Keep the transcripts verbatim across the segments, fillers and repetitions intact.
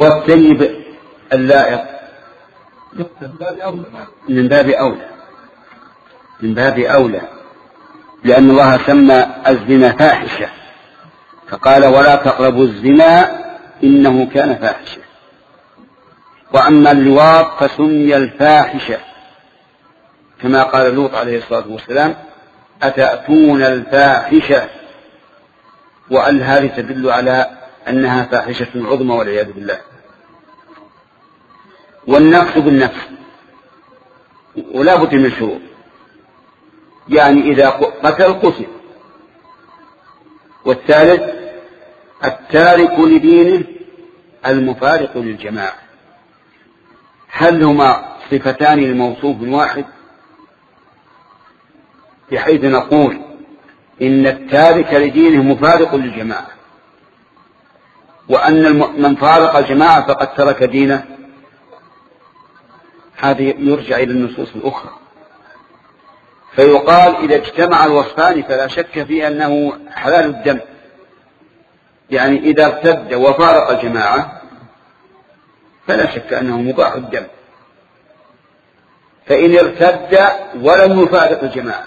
والثيب اللائق من باب أولى من باب أولى لأن الله سمى الزنا فاحشة فقال ولا تقربوا الزنا إنه كان فاحشة. وأما اللواط فسمي الفاحشة كما قال لوط عليه الصلاة والسلام أتأتون الفاحشة، وأن هذه تدل على أنها فاحشة عظمى والعياذ بالله. والنفس بالنفس ولا بد من شروط، يعني إذا قتل قتل. والثالث التارك لدينه المفارق للجماعة. هل هما صفتان لموصوف واحد؟ بحيث نقول إن التارك لدينه مفارق للجماعة، وأن من فارق الجماعة فقد ترك دينه. هذه يرجع إلى النصوص الأخرى، فيقال إذا اجتمع الوصفان فلا شك في أنه حلال الدم، يعني إذا ارتد وفارق الجماعة فلا شك أنه مباح الدم. فإن ارتد ولم يفارق الجماعة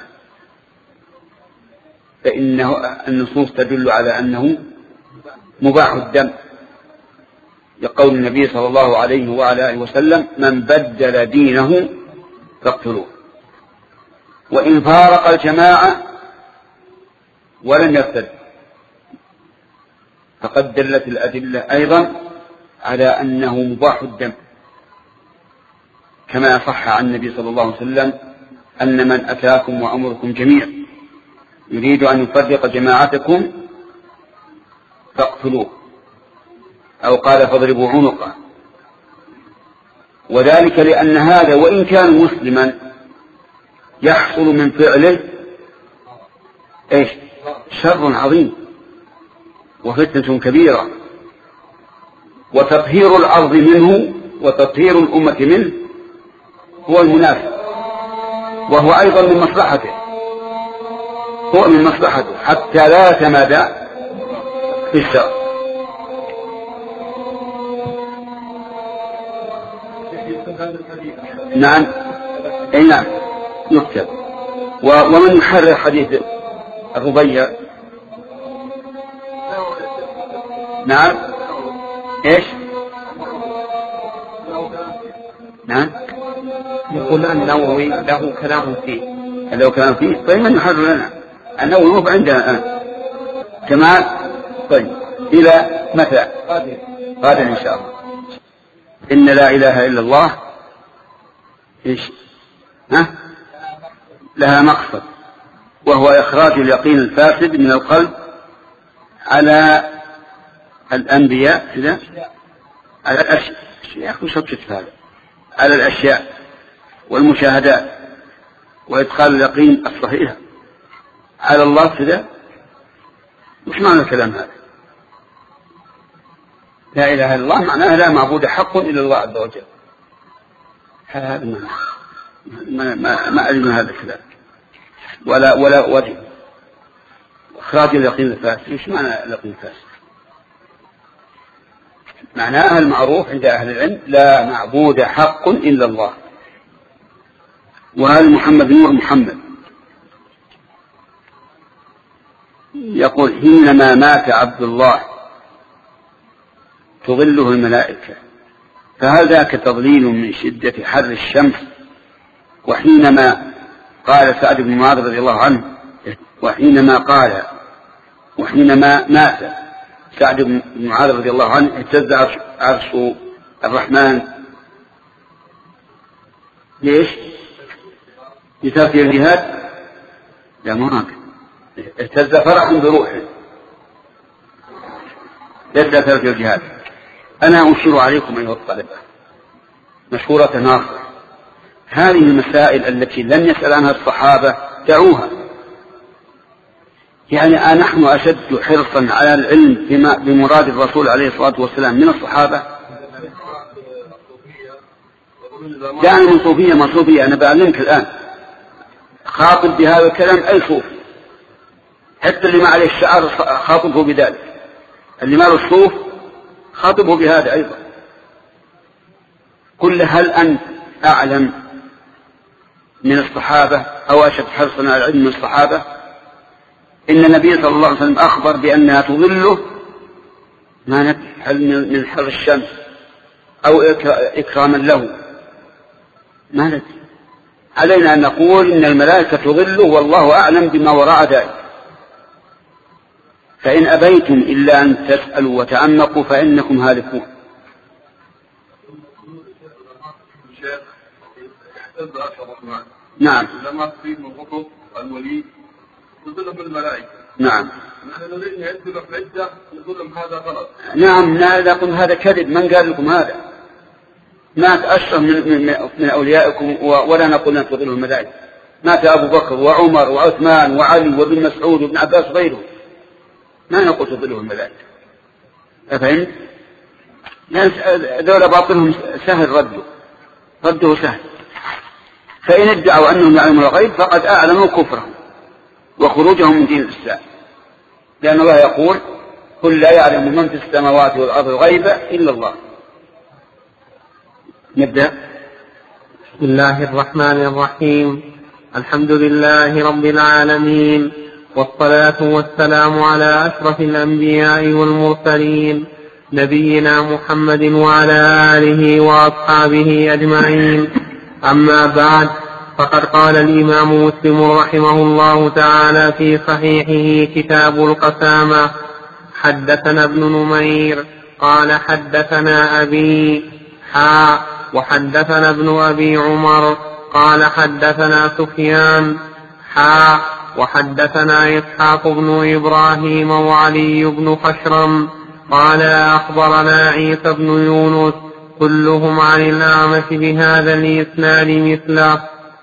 فإنه النصوص تدل على أنه مباح الدم، لقول النبي صلى الله عليه وعلى آله وسلم من بدل دينه فاقتلوه. وإن فارق الجماعة ولم يرتد فقد دلت الأدلة أيضا على أنه مباح الدم، كما صح عن النبي صلى الله عليه وسلم أن من أتاكم وأمركم جميع يريد أن يفرق جماعتكم فاقتلوه، أو قال فاضربوا عنقه. وذلك لأن هذا وإن كان مسلما يحصل من فعله إيش؟ شر عظيم وفتنة كبيرة، وتطهير الأرض منه وتطهير الأمة منه هو المنافق، وهو أيضا من مصلحته، هو من مصلحته حتى لا يتمادى في الشر. نعم أي نعم يكتب. ومن يحرر حديث الربيع؟ نعم ايش؟ نعم يقول النووي له كلام فيه له كلام فيه. طيب من يحرر لنا؟ النووي موقع عندنا الآن كمال. طيب إلى متى؟ غدا إن شاء الله. إن لا إله إلا الله إيش؟ ها؟ لها مقصد، وهو إخراج اليقين الفاسد من القلب على الأنبياء كذا، على الأشياء هذا على الأشياء والمشاهدات، وإدخال اليقين الصحيح على الله كذا. مش معنى الكلام هذا؟ لا إله إلا الله معناها لا معبود حق إلا الله عز وجل. هذا ما ما ما, ما أجل هذا الكلام ولا ولا وجه. إخراج اليقين الفاسد، مش معنى اليقين الفاسد؟ معناها المعروف عند أهل العلم لا معبود حق إلا الله. وهل محمد نور محمد يقول حينما مات عبد الله تظله الملائكة، فهل ذاك تضليل من شدة حر الشمس؟ وحينما قال سعد بن معاذ رضي الله عنه وحينما قال وحينما مات سعد بن معاذ رضي الله عنه اهتز عرش الرحمن. ليش؟ لترك الجهاد؟ لا ما هكذا، اهتز فرح بروحه ليس ترك الجهاد. أنا أشير عليكم أيها الطلبة مشهورة ناصر، هذه المسائل التي لم يسأل عنها الصحابة دعوها. يعني نحن أشد حرصا على العلم بمراد الرسول عليه الصلاة والسلام من الصحابة. يعني من صوفية ما صوفية، أنا بعلمك الآن خاطب بهذا الكلام أي صوف، حتى اللي ما عليه الشعر خاطبه بذلك، اللي ما له الصوف خاطبه بهذا أيضا. قل له هل أنت أعلم من الصحابة أو أشد حرصا على العلم من الصحابة؟ إن النبي صلى الله عليه وسلم أخبر بأنها تظله ما ندري هل من حر الشمس أو إكراما له، ما ندري. علينا أن نقول إن الملائكة تظله والله أعلم بما وراء ذلك. فإن أبيتم إلا أن تسألوا وتعمقوا فإنكم هالكون. نعم. لما تصيب من خطب الولي تظلم بالملائكة. نعم. نحن نريد أن يدخل في عدة نظلم هذا غلط. نعم نقول هذا كذب. من قال لكم هذا؟ مات أشرف من, من, من أوليائكم ولا نقول أن تظلم الملائكة. مات أبو بكر وعمر وعثمان وعلي وابن مسعود وابن عباس غيره، ما نقول تظلم الملائكة. أفهمت؟ دولة باطلهم سهل رده رده سهل. فإن ادعوا أنهم يعلمون الغيب فقد أعلموا كفرهم وخروجهم من دين الإسلام، لأن الله يقول قل لا يعلم من في السماوات والأرض الغيب إلا الله. نبدأ. بسم الله الرحمن الرحيم. الحمد لله رب العالمين، والصلاة والسلام على أشرف الأنبياء والمرسلين نبينا محمد وعلى آله وأصحابه أجمعين. أما بعد، فقد قال الإمام مسلم رحمه الله تعالى في صحيحه كتاب القسامة: حدثنا ابن نمير قال حدثنا أبي حا وحدثنا ابن أبي عمر قال حدثنا سفيان حا وحدثنا إسحاق بن إبراهيم وعلي بن خشرم قال أخبرنا عيسى بن يونس كلهم عن الأعمش بهذا الإسناد مثله.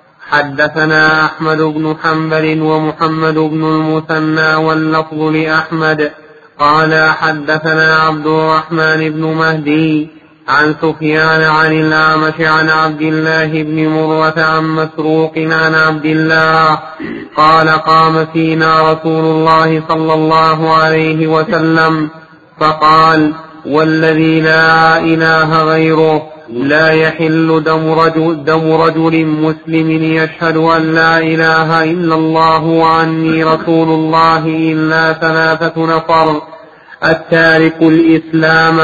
حدثنا أحمد بن حنبل ومحمد بن المثنى واللفظ لأحمد قال حدثنا عبد الرحمن بن مهدي عن سفيان عن الأعمش عن عبد الله بن مرة عن مسروق عن عبد الله قال قام فينا رسول الله صلى الله عليه وسلم فقال: والذي لا إله غيره لا يحل دم رجل, دم رجل مسلم يشهد أن لا إله إلا الله وعني رسول الله إلا ثلاثة نفر: التارك الإسلام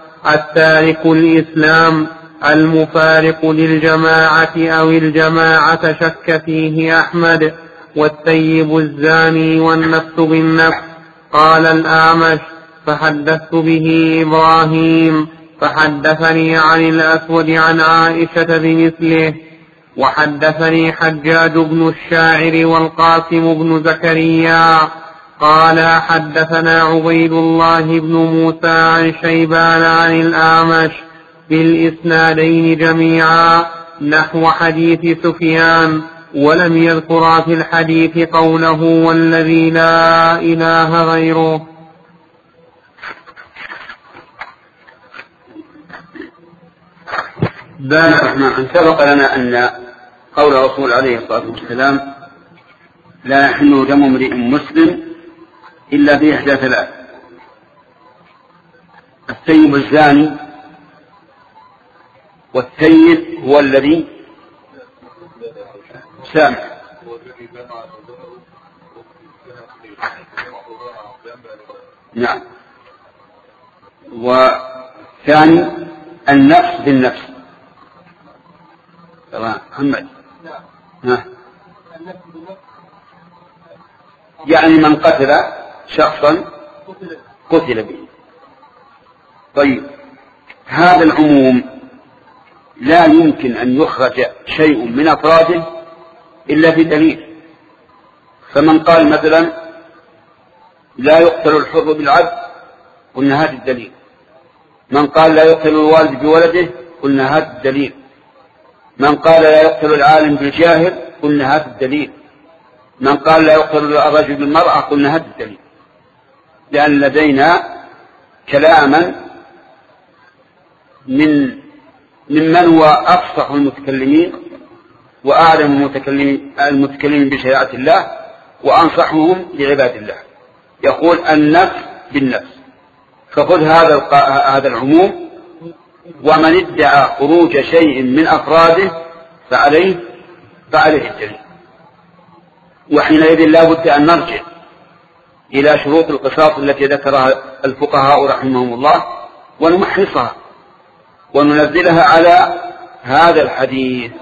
التارك الإسلام المفارق للجماعة أو الجماعة شك فيه أحمد، والثيب الزاني والنفس بالنفس. قال الأعمش: فحدثت به إبراهيم فحدثني عن الأسود عن عائشة بمثله. وحدثني حجاج بن الشاعر والقاسم بن زكريا قال حدثنا عبيد الله بن موسى عن شيبان عن الأعمش بالإسنادين جميعا نحو حديث سفيان، ولم يذكر في الحديث قوله: والذي لا إله غيره. سبق لنا أن قول الرسول عليه الصلاة والسلام: لا يحل دم امرئ مسلم إلا بإحدى ثلاث: الثيب الزاني، والثيب هو الذي سامح، نعم، وثاني النفس بالنفس. محمد ها. يعني من قتل شخصا قتل به. طيب، هذا العموم لا يمكن أن يخرج شيء من أفراده إلا في دليل. فمن قال مثلا لا يقتل الحر بالعبد، قلنا هذا الدليل. من قال لا يقتل الوالد بولده، قلنا هذا الدليل. من قال لا يقتل العالم بالجاهل، قلنا هذا الدليل. من قال لا يقتل الرجل بالمرأة، قلنا هذا الدليل. لأن لدينا كلاما من ممن هو أفصح المتكلمين وأعلم المتكلمين, المتكلمين بشريعة الله وأنصحهم لعباد الله، يقول النفس بالنفس. فخذ هذا هذا العموم ومن ادعى خروج شيء من أفراده فعليه فعليه الدليل. وحينئذ لا بد أن نرجع إلى شروط القصاص التي ذكرها الفقهاء رحمهم الله ونمحصها وننزلها على هذا الحديث،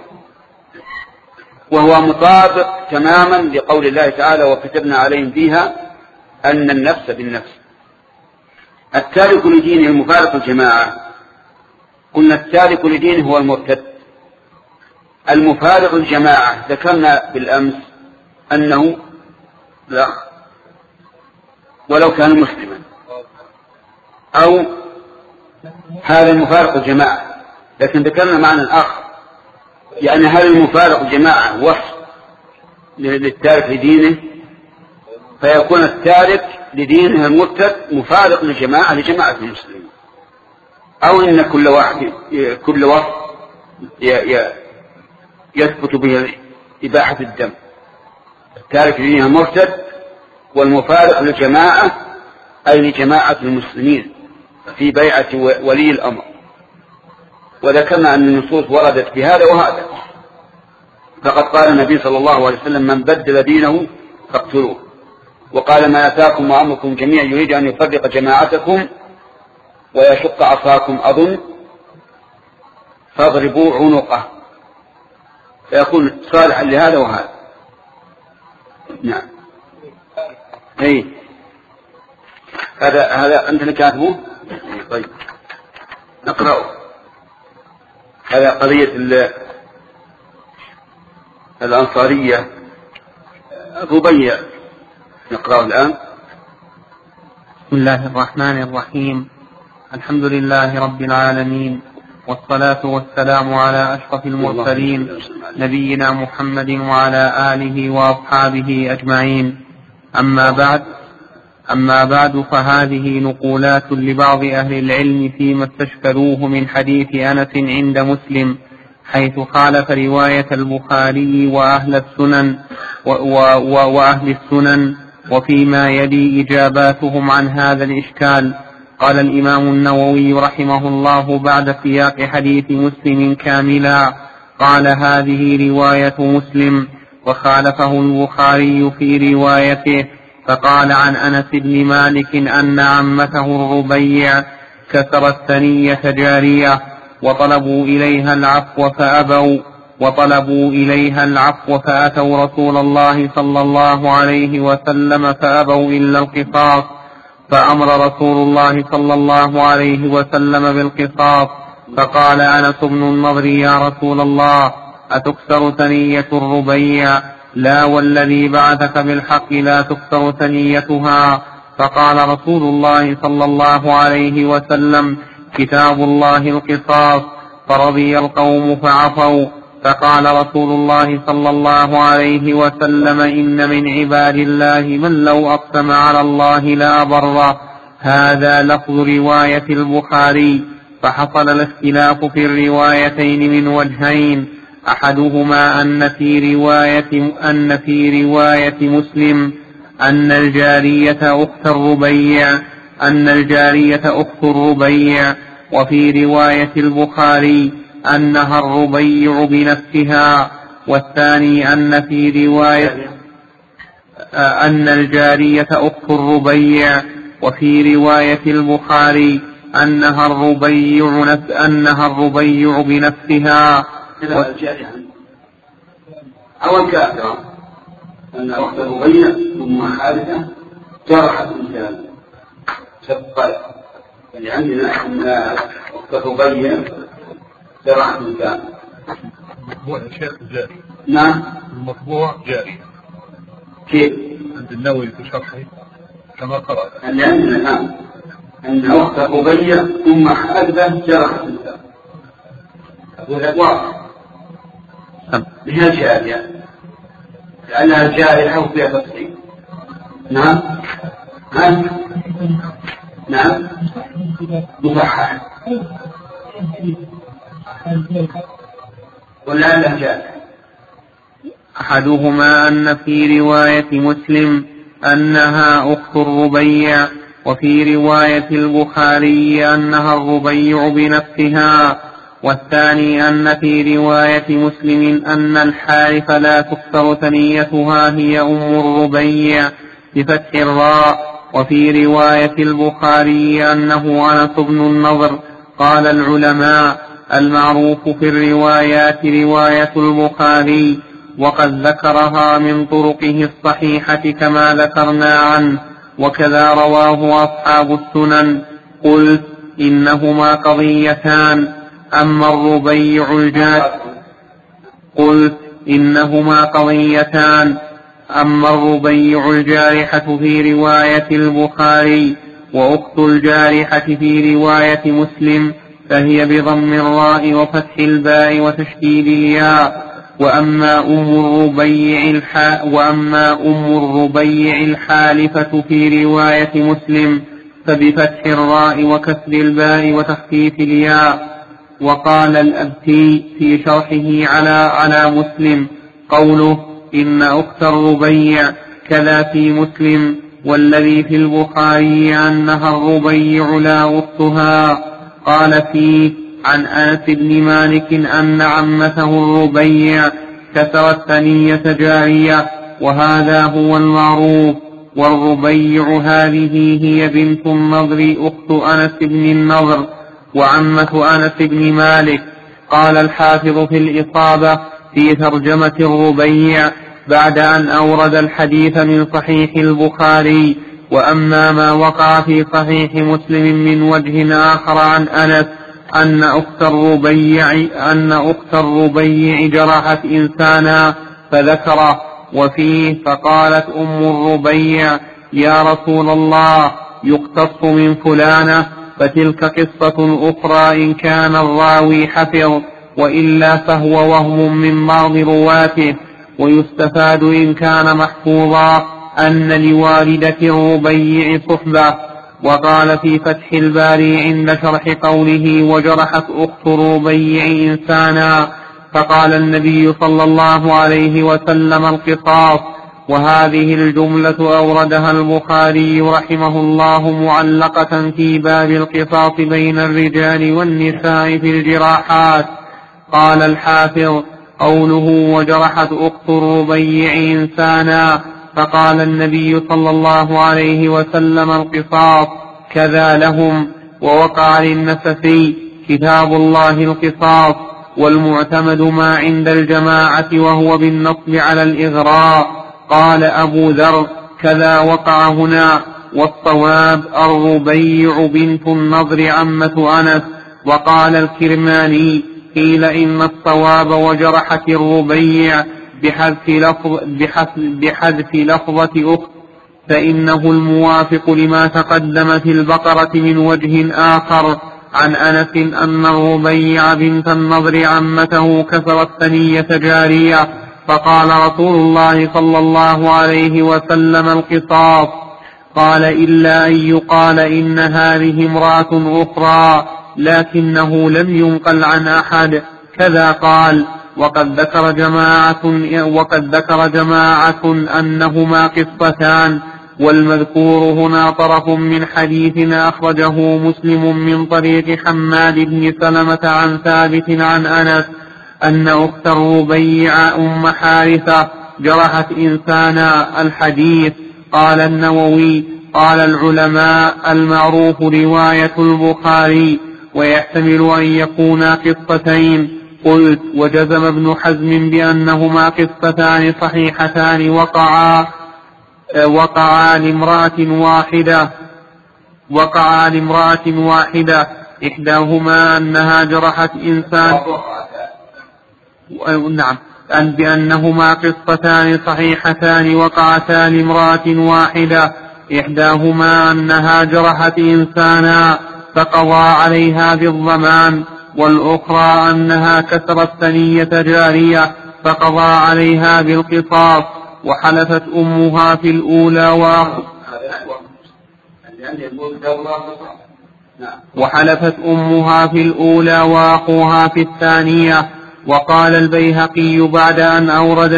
وهو مطابق تماما لقول الله تعالى: وكتبنا عليهم فيها أن النفس بالنفس. التارك لدينه المفارق الجماعة، قلنا التارك لدينه هو المرتد. المفارق الجماعة ذكرنا بالأمس أنه لا ولو كان مسلما، أو هذا المفارق الجماعة، لكن ذكرنا معنى آخر، يعني هل المفارق الجماعة وصف للتارك لدينه، فيكون التارك لدينه المرتد مفارق لجماعة لجماعة المسلمين، أو إن كل واحد كل وصف يثبت به إباحة الدم. التارك لدينه المرتد والمفارق لجماعة أي لجماعة المسلمين في بيعة ولي الأمر. وذكرنا أن النصوص وردت بهذا وهذا، فقد قال النبي صلى الله عليه وسلم: من بدل دينه فاقتلوه. وقال: ما أتاكم وأمركم جميعا يريد أن يفرق جماعتكم ويشق عصاكم أظن فاضربوا عنقه، فيكون صالحا لهذا وهذا. نعم. أي هذا هذا أنت كاتبه. طيب نقرأه. هذا قضية الأنصارية الربيع، نقرأه الآن. بسم الله الرحمن الرحيم. الحمد لله رب العالمين، والصلاة والسلام على أشرف المرسلين نبينا محمد وعلى آله وأصحابه أجمعين. أما بعد أما بعد فهذه نقولات لبعض أهل العلم فيما استشكلوه من حديث أنس عند مسلم، حيث خالف رواية البخاري وأهل السنن وأهل السنن، وفيما يلي إجاباتهم عن هذا الإشكال. قال الإمام النووي رحمه الله بعد سياق حديث مسلم كاملا: قال: هذه رواية مسلم، وخالفه البخاري في روايته، فقال عن أنس بن مالك أن عمته الربيع كسرت ثنية جارية وطلبوا إليها العفو فأبوا وطلبوا إليها العفو فأتوا رسول الله صلى الله عليه وسلم فأبوا إلا القصاص، فأمر رسول الله صلى الله عليه وسلم بالقصاص. فقال أنس بن النضر: يا رسول الله، أتكسر ثنية الربيع؟ لا والذي بعثك بالحق لا تكسر ثنيتها. فقال رسول الله صلى الله عليه وسلم: كتاب الله القصاص. فرضي القوم فعفوا. فقال رسول الله صلى الله عليه وسلم: إن من عباد الله من لو أقسم على الله لا بره. هذا لفظ رواية البخاري. فحصل الاختلاف في الروايتين من وجهين: أحدهما أن في رواية أن في رواية مسلم أن الجارية أخت الربيع أن الجارية أخت الربيع وفي رواية البخاري أنها الربيع بنفسها. والثاني أن في رواية أن الجارية أخت الربيع وفي رواية البخاري أنها الربيع أنها الربيع بنفسها. أول كافرة أن أخت الربيع ثم حادثة جرحت إنسان شقت، يعني عندنا أن أخت الربيع جرحت إنسان. المطبوع يا شيخ جاري. نعم المطبوع جاري. كيف؟ عند النووي في شرحه كما قرأت. اللي عندنا الآن أن أخت الربيع ثم حادثة جرحت إنسان. هذا واضح. هي الجارية لأنها جارحة وفيها تفصيل. نعم ها؟ نعم مصحح ولا أنها جارحة. أحدهما أن في رواية مسلم أنها أخت الربيع وفي رواية البخاري أنها الربيع بنفسها. والثاني أن في رواية مسلم أن الحارث لا تكسر ثنيتها هي أم الربيع بفتح الراء. وفي رواية البخاري أنه أنس بن النضر. قال العلماء: المعروف في الروايات رواية البخاري، وقد ذكرها من طرقه الصحيحة كما ذكرنا عنه، وكذا رواه أصحاب السنن. قلت: إنهما قضيتان، أما الربيع الجارحة قلت إنهما قضيتان أما الربيع الجارحة في رواية البخاري، وأخت الجارحة في رواية مسلم، فهي بضم الراء وفتح الباء وتشديد الياء. وأما أم الربيع الح... وأما أم الربيع الحالفة في رواية مسلم فبفتح الراء وكسر الباء وتخفيف الياء. وقال الأبتي في شرحه على على مسلم: قوله إن أخت الربيع كذا في مسلم، والذي في البخاري أنها الربيع لا أختها. قال فيه عن أنس بن مالك أن عمته الربيع كسرت ثنية جارية، وهذا هو المعروف. والربيع هذه هي بنت النضر أخت أنس بن النضر وعمة أنس بن مالك. قال الحافظ في الإصابة في ترجمة الربيع بعد أن أورد الحديث من صحيح البخاري: وأما ما وقع في صحيح مسلم من وجه آخر عن أنس أن أخت الربيع أن أخت الربيع جرحت إنسانا فذكره، وفيه: فقالت أم الربيع: يا رسول الله، يقتص من فلانة. فتلك قصة أخرى إن كان الراوي حفظ، وإلا فهو وهم من بعض رواته. ويستفاد إن كان محفوظا أن لوالدة الربيع صحبة. وقال في فتح الباري عند شرح قوله: وجرحت أخت الربيع إنسانا، فقال النبي صلى الله عليه وسلم: القصاص. وهذه الجملة أوردها البخاري رحمه الله معلقة في باب القصاص بين الرجال والنساء في الجراحات. قال الحافظ: قوله وجرحت أخت الربيع إنسانا، فقال النبي صلى الله عليه وسلم: القصاص كذا لهم. ووقع للنسفي: كتاب الله القصاص، والمعتمد ما عند الجماعة وهو بالنصب على الإغراء. قال أبو ذر: كذا وقع هنا، والصواب الربيع بنت النضر عمة أنس. وقال الكرماني: قيل إن الصواب وجرحت الربيع بحذف لفظ بحذف, بحذف لفظة أخت، فإنه الموافق لما تقدم في البقرة من وجه آخر عن أنس أن الربيع بنت النضر عمته كسرت ثنية جارية، فقال رسول الله صلى الله عليه وسلم: القصاص. قال: إلا أن يقال إن هذه امرأة أخرى، لكنه لم ينقل عن أحد. كذا قال. وقد ذكر جماعة وقد ذكر جماعة أنهما قصتان، والمذكور هنا طرف من حديث أخرجه مسلم من طريق حماد بن سلمة عن ثابت عن أنس أن أخت الربيع أم حارثة جرحت إنسانا. الحديث. قال النووي: قال العلماء: المعروف رواية البخاري، ويحتمل أن يكونا قصتين. قلت: وجزم ابن حزم بأنهما قصتان صحيحتان وقعا وقعا لامرأة واحدة وقعا لامرأة واحدة إحداهما أنها جرحت إنسان. نعم، أن بأنهما قصتان صحيحتان وقعتا لامرأة واحدة إحداهما أنها جرحت إنسانا فقضى عليها بالضمان، والأخرى أنها كسرت ثنية جارية فقضى عليها بالقصاص. وحلفت أمها في الأولى و... وحلفت أمها في الأولى وأخوها في الثانية. وقال البيهقي بعد أن أورد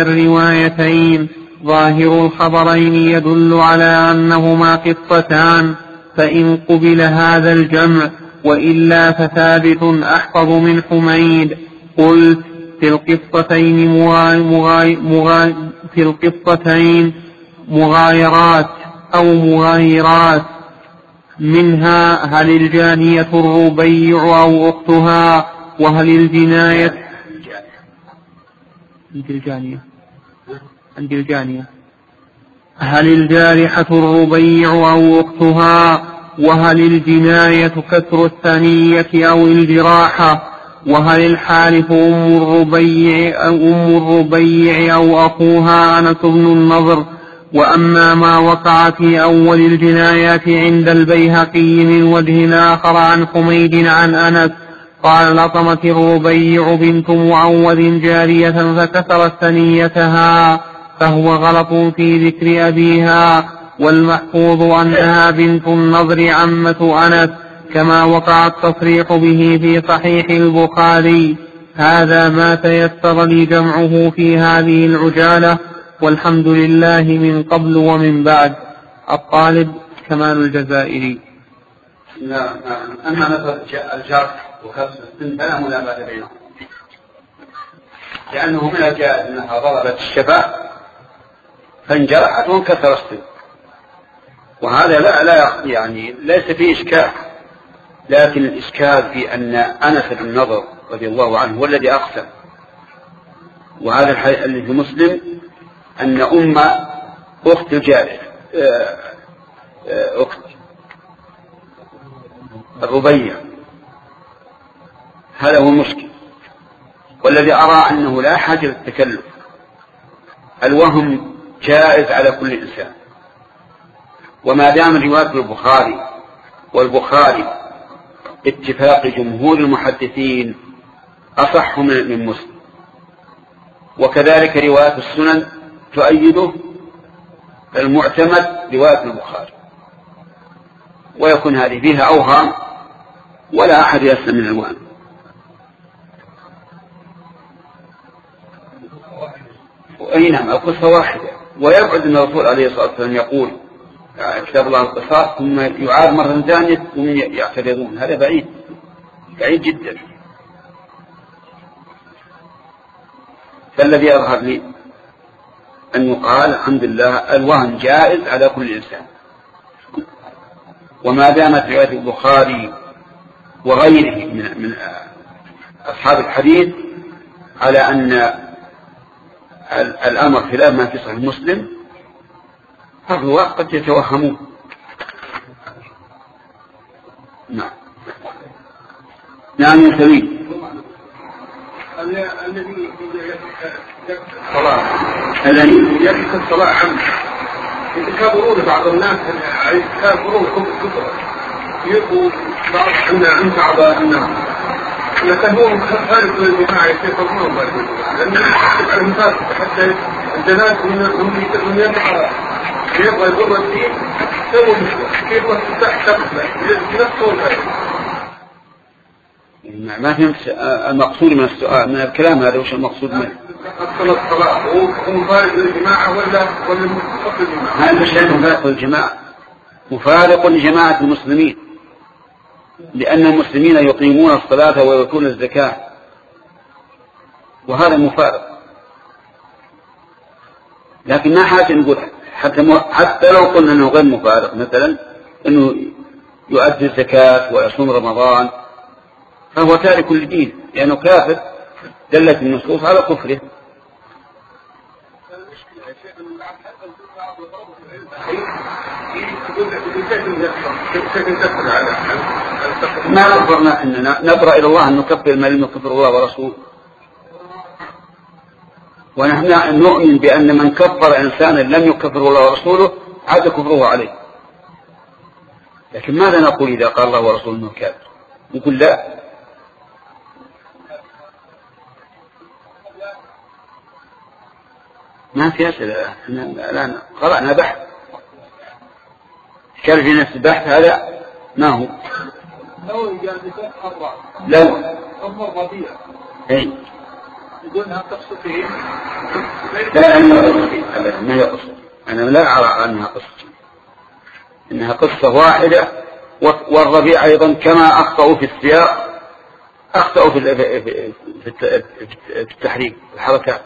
الروايتين: ظاهر الخبرين يدل على أنهما قصتان، فإن قبل هذا الجمع وإلا فثابت أحفظ من حميد. قلت في القصتين مغاي مغاي مغاي في القصتين مغايرات أو مغايرات، منها هل الجانية الربيع أو أختها، وهل الجناية عند الجانية عند الجانية هل الجارحة الربيع أو أختها، وهل الجناية كسر الثنية أو الجراحة، وهل الحالف أم الربيع أو أم الربيع أو أخوها أنس بن النضر. وأما ما وقع في أول الجنايات عند البيهقي من وجه آخر عن حميد عن أنس قال لطمت الربيع بنت معوذ جارية فكسرت ثنيتها، فهو غلط في ذكر أبيها، والمحفوظ أنها بنت النضر عمة أنس، كما وقع التصريح به في صحيح البخاري. هذا ما تيسر لي جمعه في هذه العجالة، والحمد لله من قبل ومن بعد. الطالب كمال الجزائري. لا أما مثل الجرح وكسر السن فلا ملابة بينهم، لأنه من الجائز أنها ضربت الشفاه فانجرحت وانكسر السن، وهذا لا لا يعني ليس فيه إشكال. لكن الإشكال في أن أنس بن النضر رضي الله عنه هو الذي أقسم، وهذا الحديث الذي في مسلم أن أم أخت الجارية أخت الربيع، هذا هو المشكل. والذي أرى أنه لا حاجة للتكلف، الوهم جائز على كل إنسان، وما دام رواية البخاري والبخاري اتفاق جمهور المحدثين أصح من مسلم، وكذلك رواية السنن تؤيده، المعتمد رواية البخاري، ويكون هذه فيها أوهام ولا أحد يسلم من الوهم. أي نعم القصة واحدة، ويبعد أن الرسول عليه الصلاة والسلام يقول كتاب الله القصاص ثم يعاد مرة ثانية ثم يعترضون، هذا بعيد بعيد جدا. فالذي يظهر لي أن يقال الحمد لله الوهم جائز على كل إنسان، وما دامت رواية البخاري وغيره من من أصحاب الحديث على أن الأمر خلاف ما في صحيح مسلم، فهو قد يتوهمون. نعم نعم يسوي الذي الصلاة الذي يجلس الصلاة عمد يتكابرون بعض الناس يتكابرون كبر يقول بعض أن أنت عضاء الناس يتهمون خارج الجماعة يتكابرون لأن يحسب على المثال حتى الجنات من يبقى يبغى يضر الدين سووا مشكلة كيف تفتح تقبل نفسه الفرق. ما فهمت المقصود من السؤال من الكلام هذا، وش المقصود منه؟ الصلاة الصلاة هو مفارق للجماعة ولا ولا مفارق للجماعة؟ هذا مش مفارق للجماعة، مفارق لجماعة المسلمين، لأن المسلمين يقيمون الصلاة ويؤتون الزكاة، وهذا مفارق. لكن ما حاجة نقول حتى حتى لو قلنا أنه غير مفارق، مثلا أنه يؤدي الزكاة ويصوم رمضان، فهو تارك للدين لأنه كافر، دلت النصوص على كفره. ما نظرنا أننا نبرأ إلى الله أن نكفر ما لم يكفر الله ورسوله، ونحن نؤمن بأن من كفر إنسانا لم يكفر الله ورسوله عاد كفره عليه. لكن ماذا نقول إذا قال الله ورسوله أنه كافر؟ نقول لا، ما في أسئلة، الآن قرأنا بحث كان في نفس البحث هذا ما هو لو جالسة حرة لو أمر ربيع أي يقولها قصة فيه لا أنا ما هي قصة، أنا لا أرى أنها قصة، إنها قصة واحدة والربيع أيضا كما أخطأوا في السياق أخطأوا في في التحريك الحركات.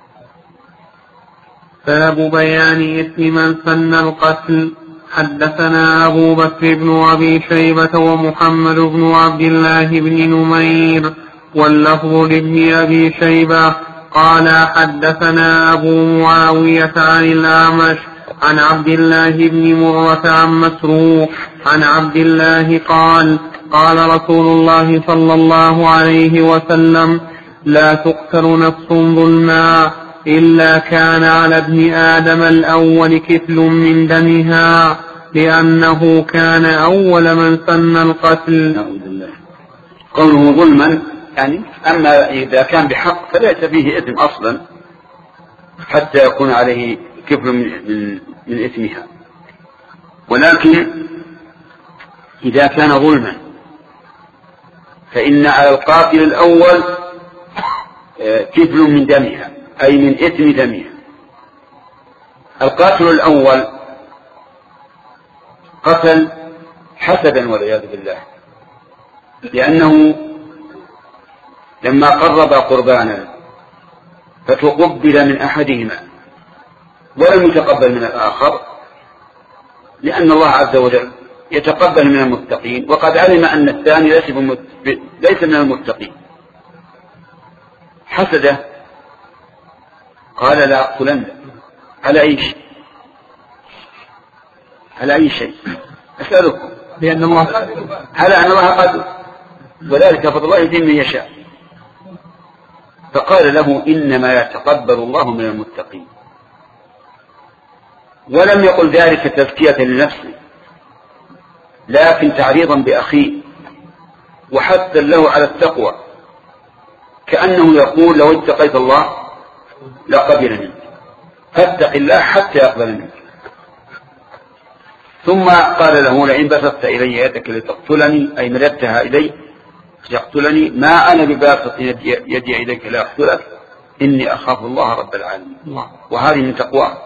باب بيان إثم من سن القتل. حدثنا أبو بكر بن أبي شيبة ومحمد بن عبد الله بن نمير واللفظ لابن أبي شيبة قال حدثنا أبو معاوية عن الأعمش عن عبد الله بن مرة عن مسروق عن عبد الله قال قال رسول الله صلى الله عليه وسلم لا تقتل نفس ظلما إلا كان على ابن آدم الأول كفل من دمها لأنه كان أول من سن القتل. قوله ظلما يعني أما إذا كان بحق فليس فيه إثم أصلا حتى يكون عليه كفل من, من إثمها، ولكن إذا كان ظلما فإن على القاتل الأول كفل من دمها أي من إثم دمها. القاتل الأول قتل حسدا والعياذ بالله، لأنه لما قرب قربانا فتقبل من أحدهما ولم يتقبل من الآخر، لأن الله عز وجل يتقبل من المتقين وقد علم أن الثاني ليس من المتقين، حسده قال لا أقتلن على أي شيء على أي شيء أسألكم لأن الله على أن الله قد وذلك فضل الله يتم من يشاء، فقال له إنما يتقبل الله من المتقين، ولم يقل ذلك تزكية لنفسه لكن تعريضا بأخيه وحثا له على التقوى، كأنه يقول لو اتقيت الله لقبل منك فاتق الله حتى يقبل منك. ثم قال له لئن بسطت إلي يدك لتقتلني أي مددتها إلي يقتلني ما أنا بباسط يدي إليك لا أقتلك إني أخاف الله رب العالمين. وهذه من تقواه،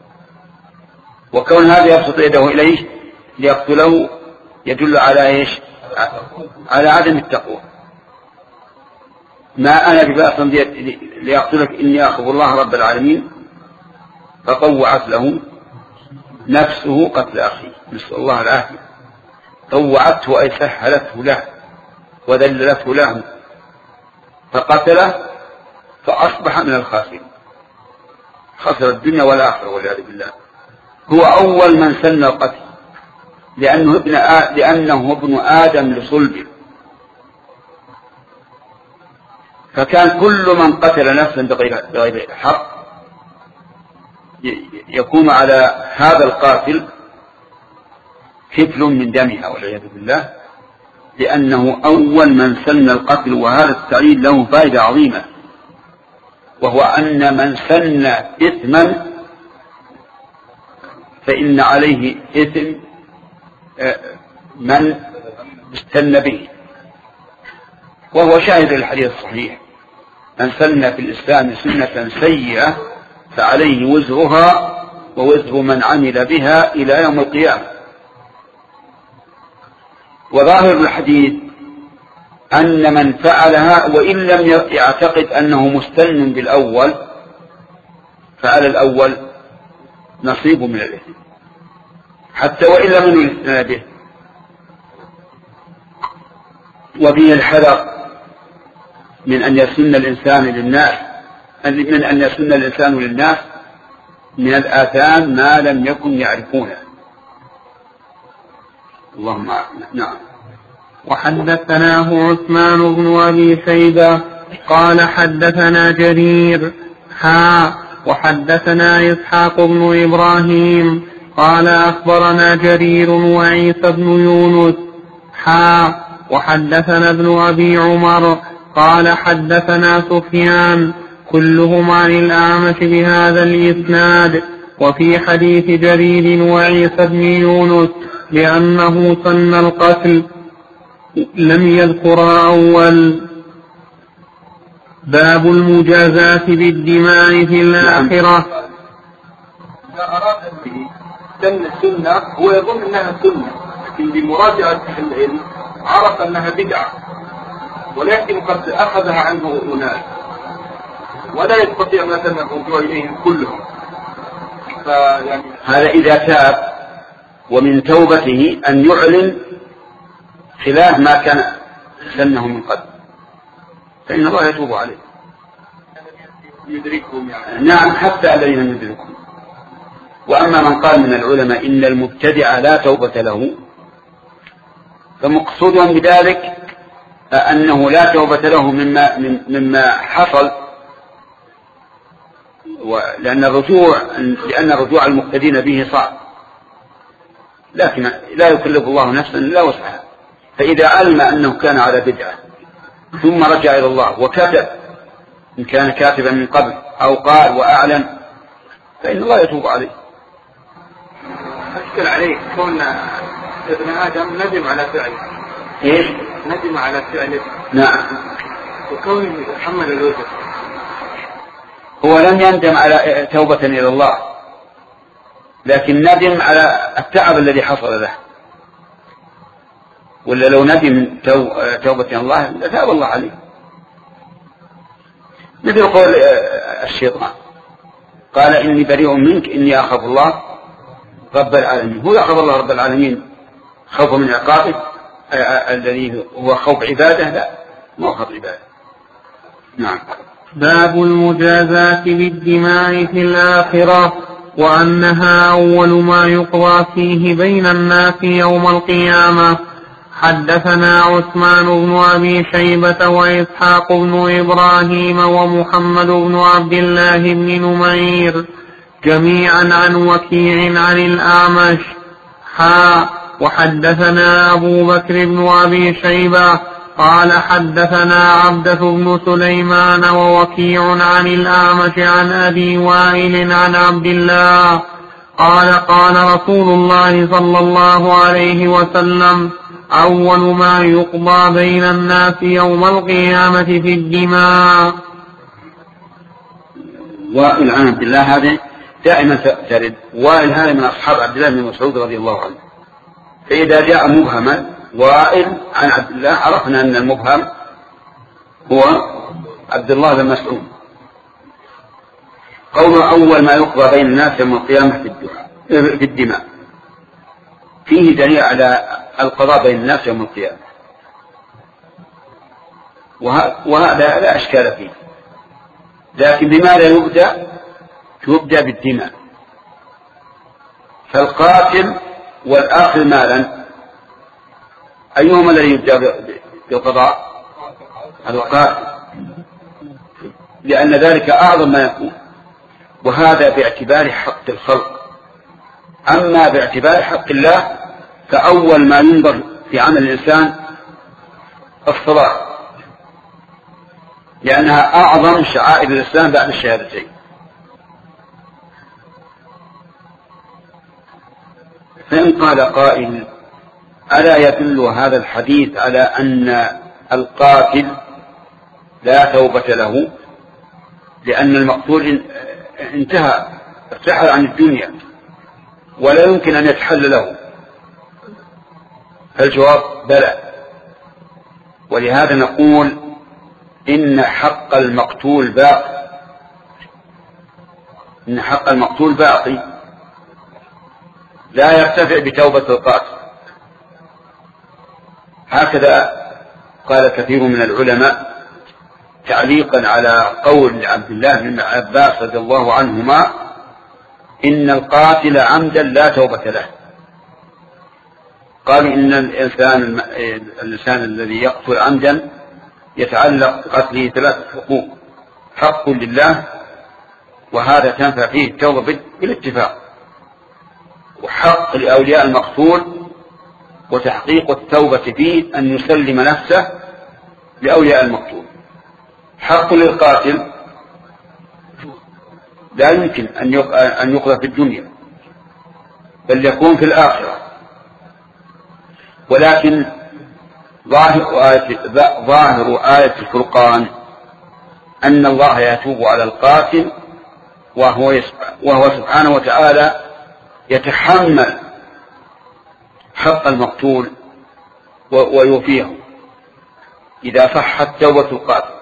وكون هذا يبسط يده إليه ليقتله يدل على إيش؟ على عدم التقوى. ما أنا بباسط ليقتلك إني أخاف الله رب العالمين، فطوعت له نفسه قتل أخيه نسأل الله العافية، طوعته أي سهلته له وذللته له فقتله فأصبح من الخاسرين، خسر الدنيا والآخرة والعياذ بالله. هو أول من سن القتل لأنه ابن, آ... لأنه ابن آدم لصلبه، فكان كل من قتل نفسا بغير, بغير حق يكون على هذا القاتل كفل من دمها والعياذ بالله، لأنه أول من سن القتل. وهذا التعليل له فائدة عظيمة، وهو أن من سن إثما فإن عليه إثم من استن به، وهو شاهد الحديث الصحيح من سن في الإسلام سنة سيئة فعليه وزرها ووزر من عمل بها إلى يوم القيامة. وظاهر الحديث أن من فعلها وإن لم يعتقد أنه مستن بالأول فعلى الأول نصيب من الإثم حتى وإن لم يستن به. وفيه الحذر من أن يسن الإنسان للناس من أن يسن الإنسان للناس من الآثام ما لم يكن يعرفونه. اللهم نعم. وحدثناه عثمان بن أبي شيبة قال حدثنا جرير ها وحدثنا إسحاق بن إبراهيم قال أخبرنا جرير وعيسى بن يونس ها وحدثنا ابن أبي عمر قال حدثنا سفيان كلهم عن الأعمش بهذا الإسناد. وفي حديث جرير وعيسى بن يونس لأنه سن القتل لم يذكر أول. باب المجازاة بالدماء في الآخرة. إذا أراد به سن السنة هو يظن أنها سنة بمراجعة العلم عرف أنها بدعة، ولكن قد أخذها عنه أناس ولا يستطيع مثلا الرجوع إليهم كلهم. فيعني هذا إذا تاب، ومن توبته أن يعلن خلاف ما كان سنه من قبل، فإن الله يتوب عليه. يدركهم يعني. نعم، حتى الذين يدركهم. وأما من قال من العلماء إن المبتدع لا توبة له، فمقصودهم بذلك أنه لا توبة له مما, مما حصل، لأن الرجوع لأن الرجوع المقتدين به صعب، لكن لا يكلف الله نفسا إلا وسعها. فإذا علم أنه كان على بدعة ثم رجع إلى الله وكتب، إن كان كاتبا من قبل أو قال وأعلن، فإن الله يتوب عليه. أشكل عليك كون ابن آدم ندم على فعله. إيش؟ ندم على فعله. نعم. وكون يحمل الوزر. هو لم يندم على توبة إلى الله، لكن ندم على التعب الذي حصل له. ولا لو ندم توبة إلى الله لتاب الله عليه، مثل قول الشيطان قال إني بريء منك إني أخاف الله رب العالمين. هو يخاف الله رب العالمين خوف من عقابه الذي هو خوف عباده؟ لا، ما هو خوف عباده. نعم. باب المجازاة بالدماء في الآخرة، وأنها أول ما يقضى فيه بين الناس يوم القيامة. حدثنا عثمان بن أبي شيبة وإسحاق بن إبراهيم ومحمد بن عبد الله بن نمير جميعا عن وكيع عن الأعمش. حا وحدثنا أبو بكر بن أبي شيبة قال حدثنا عبدة بن سليمان ووكيع عن الأعمش عن أبي وائل عن عبد الله قال قال رسول الله صلى الله عليه وسلم أول ما يقضى بين الناس يوم القيامة في الدماء. وائل عن عبد الله هذا دائما ترد، وائل هذا من أصحاب عبد الله بن مسعود رضي الله عنه، فإذا جاء مبهما وائل عن عبد الله عرفنا أن المبهم هو عبد الله بن مسعود. قول أول ما يقضى بين الناس يوم القيامة في الدماء فيه دليل على القضاء بين الناس يوم القيامة، وهذا لا أشكال فيه. لكن بماذا يبدأ؟ يبدأ بالدماء. فالقاتل والآخذ مالا أيهما الذي يبدأ بالقضاء؟ القاتل، لأن ذلك أعظم ما يكون، وهذا باعتبار حق الخلق. أما باعتبار حق الله فأول ما ينظر في عمل الإنسان الصلاة، لأنها أعظم شعائر الإسلام بعد الشهادتين. فإن قال قائل ألا يدل هذا الحديث على أن القاتل لا توبة له لأن المقتول انتهى ارتحل عن الدنيا ولا يمكن أن يتحل له؟ فالجواب بلى، ولهذا نقول إن حق المقتول باقي، إن حق المقتول باقي لا يرتفع بتوبة القاتل. هكذا قال كثير من العلماء تعليقا على قول عبد الله بن عباس رضي الله عنهما إن القاتل عمدا لا توبة له. قال إن الإنسان, الإنسان الذي يقتل عمدا يتعلق قتله ثلاثة حقوق: حق لله وهذا تنفع فيه التوبة بالاتفاق، وحق لأولياء المقتول وتحقيق التوبة فيه أن يسلم نفسه لأولياء المقتول. حق للقاتل لا يمكن أن يقضى في الدنيا بل يكون في الآخرة، ولكن ظاهر آية, ظاهر آية الفرقان أن الله يتوب على القاتل وهو, وهو سبحانه وتعالى يتحمل حق المقتول ويوفيه إذا صحت توبة القاتل،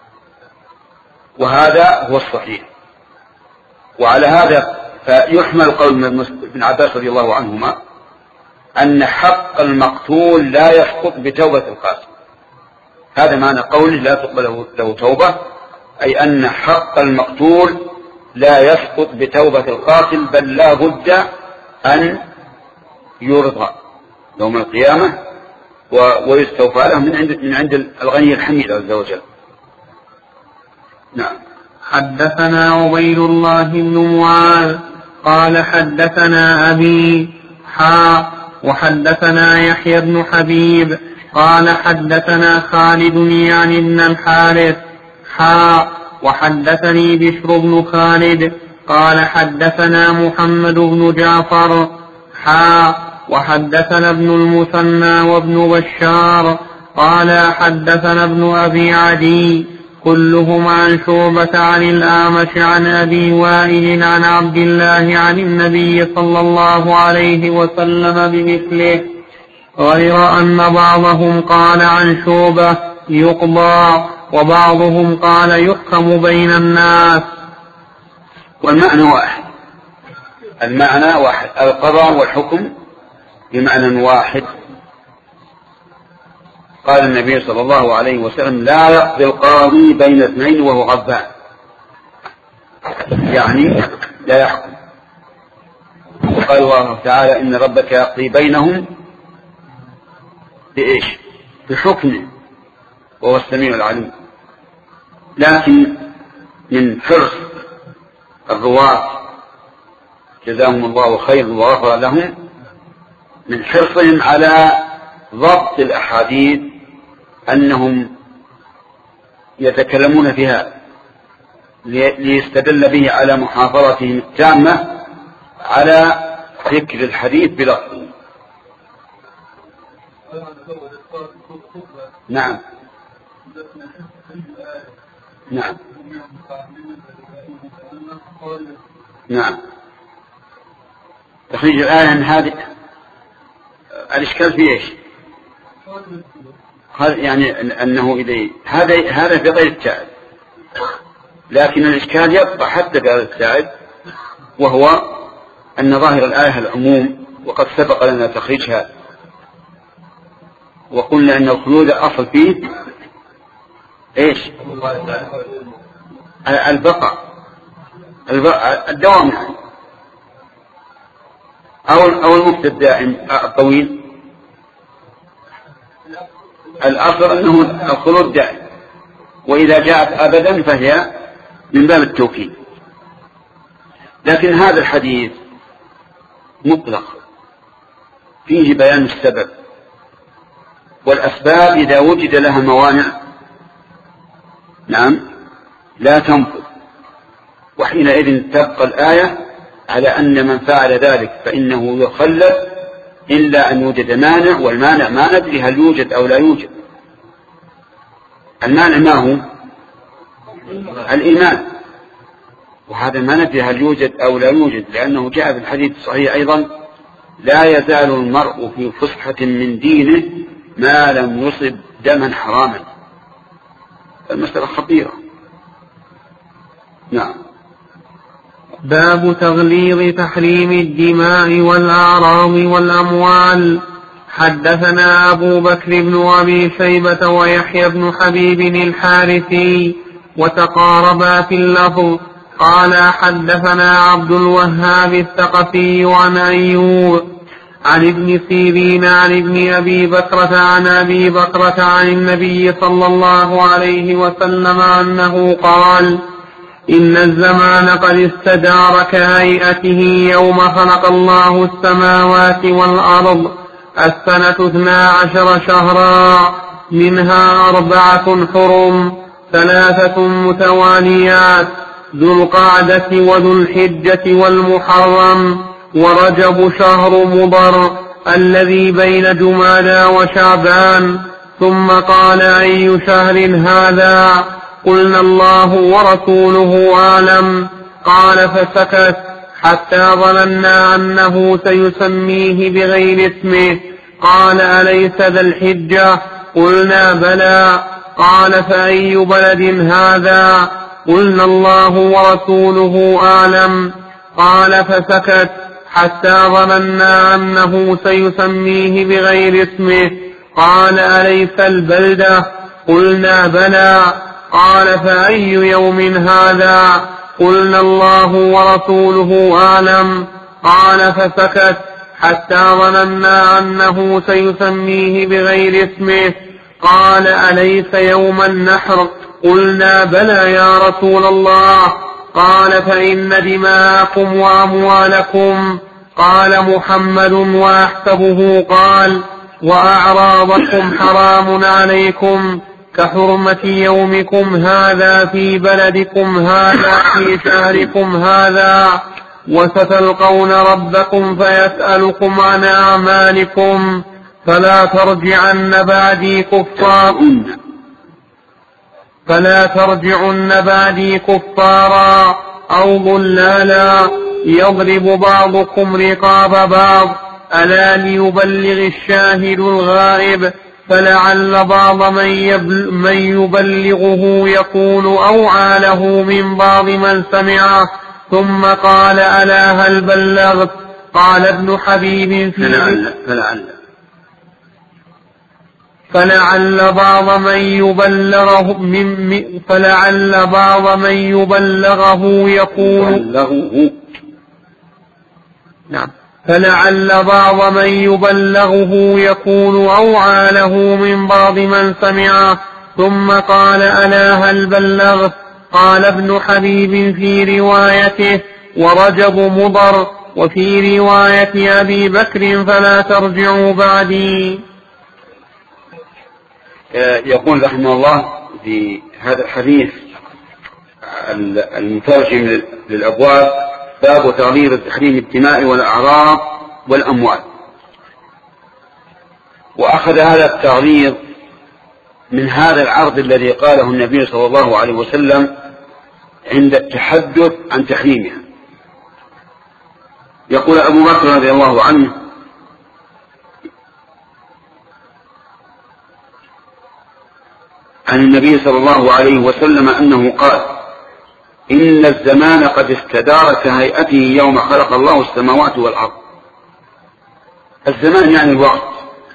وهذا هو الصحيح. وعلى هذا فيحمل قول ابن عباس رضي الله عنهما أن حق المقتول لا يسقط بتوبة القاتل. هذا معنى قوله لا تقبل له توبة، أي أن حق المقتول لا يسقط بتوبة القاتل، بل لا بد أن يرضى يوم القيامة ويستوفى له من عند من عند الغني الحميد عز وجل. نعم. حدثنا عبيد الله بن معاذ قال حدثنا أبي حا وحدثنا يحيى بن حبيب قال حدثنا خالد يعني بن الحارث حا وحدثني بشر بن خالد قال حدثنا محمد بن جعفر حا وحدثنا ابن المثنى وابن بشار قال حدثنا ابن أبي عدي كلهم عن شعبة عن الأعمش عن أبي وائل عن عبد الله عن النبي صلى الله عليه وسلم بمثله، غير أن بعضهم قال عن شعبة يقضى وبعضهم قال يحكم بين الناس. والمعنى واحد، المعنى واحد، القضاء والحكم بمعنى واحد. قال النبي صلى الله عليه وسلم لا يقضي القاضي بين اثنين وهو غضبان، يعني لا يحكم. وقال الله تعالى إن ربك يقضي بينهم بإيش؟ بحكمه وهو السميع العليم. لكن من حرص الرواة جزاهم الله خير وغفر لهم، من حرصهم على ضبط الأحاديث أنهم يتكلمون في هذا ليستدل به على محافظتهم التامة على ذكر الحديث بلفظه. نعم نعم نعم. تخريج الآية عن هذه الإشكال في إيش؟ يعني أنه إذا هذا هذا في غير التائب، لكن الإشكال يبقى حتى في غير التائب، وهو أن ظاهر الآية العموم، وقد سبق لنا تخريج هذا، وقلنا أن الخلود الأصل فيه إيش؟ البقاء الدوام أو أو المكت الدائم الطويل. الأصل أنه الخلود دائم، وإذا جاءت أبدا فهي من باب التوكيد. لكن هذا الحديث مطلق فيه بيان السبب، والأسباب إذا وجد لها موانع نعم لا تنفذ، وحينئذ تبقى الآية على أن من فعل ذلك فإنه يخلد إلا أن يوجد مانع، والمانع ما ندري هل يوجد أو لا يوجد. المانع ما هو؟ الإيمان، وهذا ما ندري هل يوجد أو لا يوجد، لأنه جاء في الحديث الصحيح أيضا لا يزال المرء في فسحة من دينه ما لم يصب دما حراما. المسألة خطيرة. نعم. باب تغليظ تحريم الدماء والأعراض والأموال. حدثنا أبو بكر بن أبي شيبة ويحيى بن حبيب الحارثي وتقاربا في اللفظ. قال حدثنا عبد الوهاب الثقفي عن أيوب عن ابن سيرين عن ابن أبي بكرة عن أبي بكرة عن النبي صلى الله عليه وسلم أنه قال: إن الزمان قد استدار كهيئته يوم خلق الله السماوات والأرض، السنة اثنا عشر شهرا، منها أربعة حرم، ثلاثة متواليات، ذو القعدة وذو الحجة والمحرم، ورجب شهر مضر الذي بين جمادى وشعبان. ثم قال: أي شهر هذا؟ قلنا: الله ورسوله أعلم. قال فسكت حتى ظننا أنه سيسميه بغير اسمه. قال أليس ذا الحجة؟ قلنا بلى. قال فأي بلد هذا؟ قلنا الله ورسوله أعلم. قال فسكت حتى ظننا أنه سيسميه بغير اسمه. قال أليس البلدة؟ قلنا بلى. قال فأي يوم هذا؟ قلنا الله ورسوله أعلم. قال فسكت حتى ظننا أنه سيسميه بغير اسمه. قال أليس يوم النحر؟ قلنا بلى يا رسول الله. قال فإن دماءكم وأموالكم. قال محمد وأحسبه قال وأعراضكم حرام عليكم كحرمة يومكم هذا في بلدكم هذا في شهركم هذا، وستلقون ربكم فيسألكم عن أعمالكم فلا ترجعن بعدي كفار فلا ترجعن بعدي كفارا أو ضلالا يضرب بعضكم رقاب بعض، ألا ليبلغ الشاهد الغائب، فلعل بعض من, يبل من يبلغه يقول أوعى له من بعض من سمعه. ثم قال ألا هل بلغت؟ قال ابن حبيب في فلعل, فلعل فلعل بعض من يبلغه من فلعل بعض من يبلغه يقول يبلغه نعم فلعل بعض من يبلغه يقول أوعى له من بعض من سمعه. ثم قال ألا هل بلغت؟ قال ابن حبيب في روايته ورجب مضر، وفي رواية أبي بكر فلا ترجعوا بعدي. يقول رحمه الله في هذا الحديث المترجم للأبواب باب تغليظ تحريم الدماء والأعراض والأموال. وأخذ هذا التغليظ من هذا العرض الذي قاله النبي صلى الله عليه وسلم عند التحدث عن تحريمها. يقول أبو بكر رضي الله عنه عن النبي صلى الله عليه وسلم أنه قال إن الزمان قد استدار كهيئته يوم خلق الله السماوات والأرض. الزمان يعني الوقت،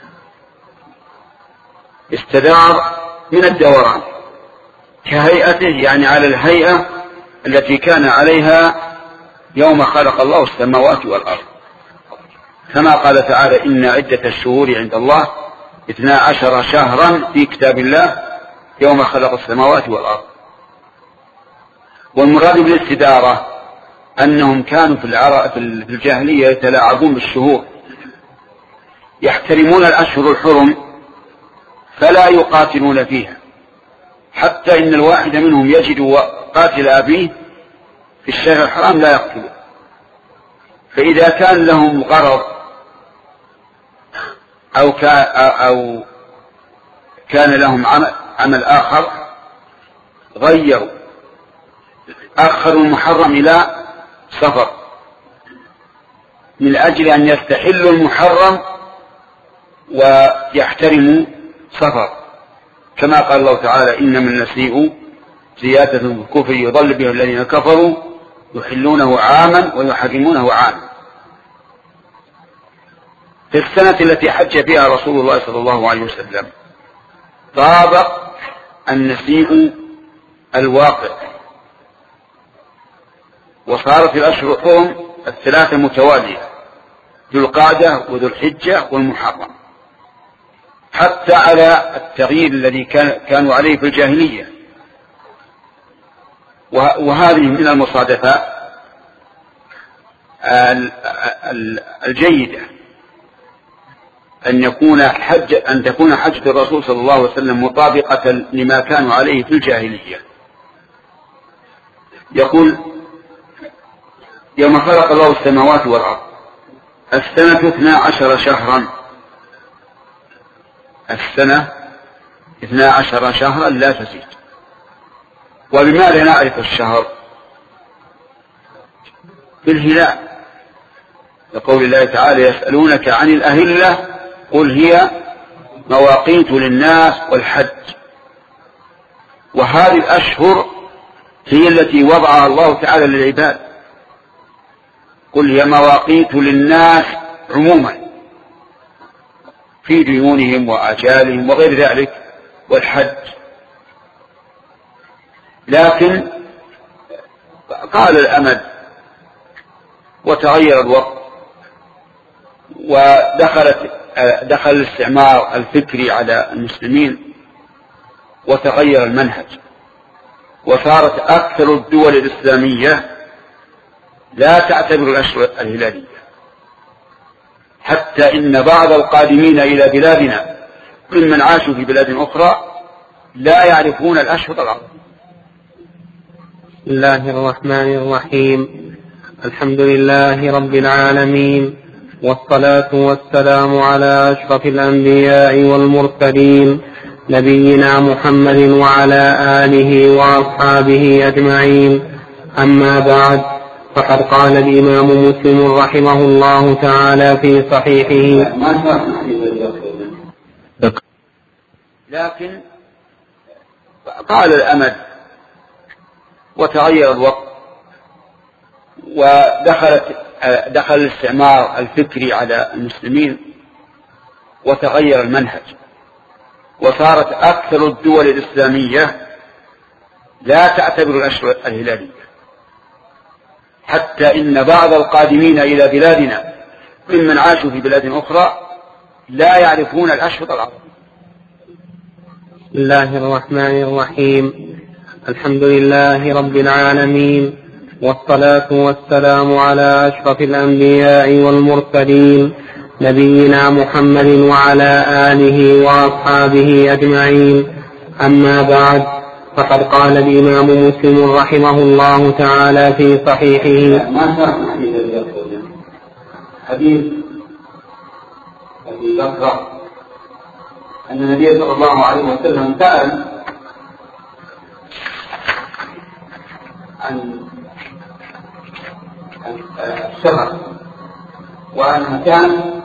استدار من الدوران، كهيئته يعني على الهيئة التي كان عليها يوم خلق الله السماوات والأرض، كما قال تعالى إن عدة الشهور عند الله اثنا عشر شهرا في كتاب الله يوم خلق السماوات والأرض. والمراد بالاستدارة أنهم كانوا في الجاهلية يتلاعبون بالشهور، يحترمون الأشهر الحرم فلا يقاتلون فيها، حتى إن الواحد منهم يجد قاتل أبيه في الشهر الحرام لا يقتله. فإذا كان لهم غرض أو أو كان لهم عمل, عمل آخر غيروا، أخروا المحرم إلى صفر من أجل أن يستحلوا المحرم ويحترموا صفر، كما قال الله تعالى إنما النسيء زيادة في الكفر يضل به الذين كفروا يحلونه عاما ويحرمونه عاما. في السنة التي حج فيها رسول الله صلى الله عليه وسلم طابق النسيء الواقع، وصارت الأشهر الحرم الثلاثة متوالية ذو القعدة وذو الحجة والمحرم، حتى على التغيير الذي كان كانوا عليه في الجاهلية. وهذه من المصادفات الجيدة أن يكون حج أن تكون حجة الرسول صلى الله عليه وسلم مطابقة لما كانوا عليه في الجاهلية. يقول يوم خلق الله السماوات والأرض السنة اثنا عشر شهرا، السنة اثنا عشر شهرا لا تزيد. وبماذا نعرف الشهر؟ بالهلال، لقول الله تعالى يسألونك عن الأهلة قل هي مواقيت للناس والحج. وهذه الأشهر هي التي وضعها الله تعالى للعباد، قل هي مواقيت للناس عموما في ديونهم وآجالهم وغير ذلك والحج. لكن قال الأمد وتغير الوقت، ودخلت دخل الاستعمار الفكري على المسلمين، وتغير المنهج، وصارت أكثر الدول الإسلامية لا تعتبر الأشهر الهلالية، حتى إن بعض القادمين إلى بلادنا ممن عاشوا في بلاد أخرى لا يعرفون الأشهر العربية. بسم الله الرحمن الرحيم. الحمد لله رب العالمين، والصلاة والسلام على أشرف الأنبياء والمرسلين نبينا محمد وعلى آله وأصحابه أجمعين. أما بعد، فقد قال الإمام مسلم رحمه الله تعالى في صحيحه: لكن قال الأمد وتغير الوقت، ودخلت دخل الاستعمار الفكري على المسلمين، وتغير المنهج، وصارت أكثر الدول الإسلامية لا تعتبر الأشهر الهلالية، حتى إن بعض القادمين إلى بلادنا ممن عاشوا في بلاد أخرى لا يعرفون الأشهر العربية. بسم الله الرحمن الرحيم. الحمد لله رب العالمين، والصلاة والسلام على أشرف الأنبياء والمرسلين نبينا محمد وعلى آله وأصحابه أجمعين. أما بعد، فقد قال الإمام مسلم رحمه الله تعالى في صحيحه: حديث أبي بكر أن النبي صلى الله عليه وسلم سأل عن الشهر وعن المكان،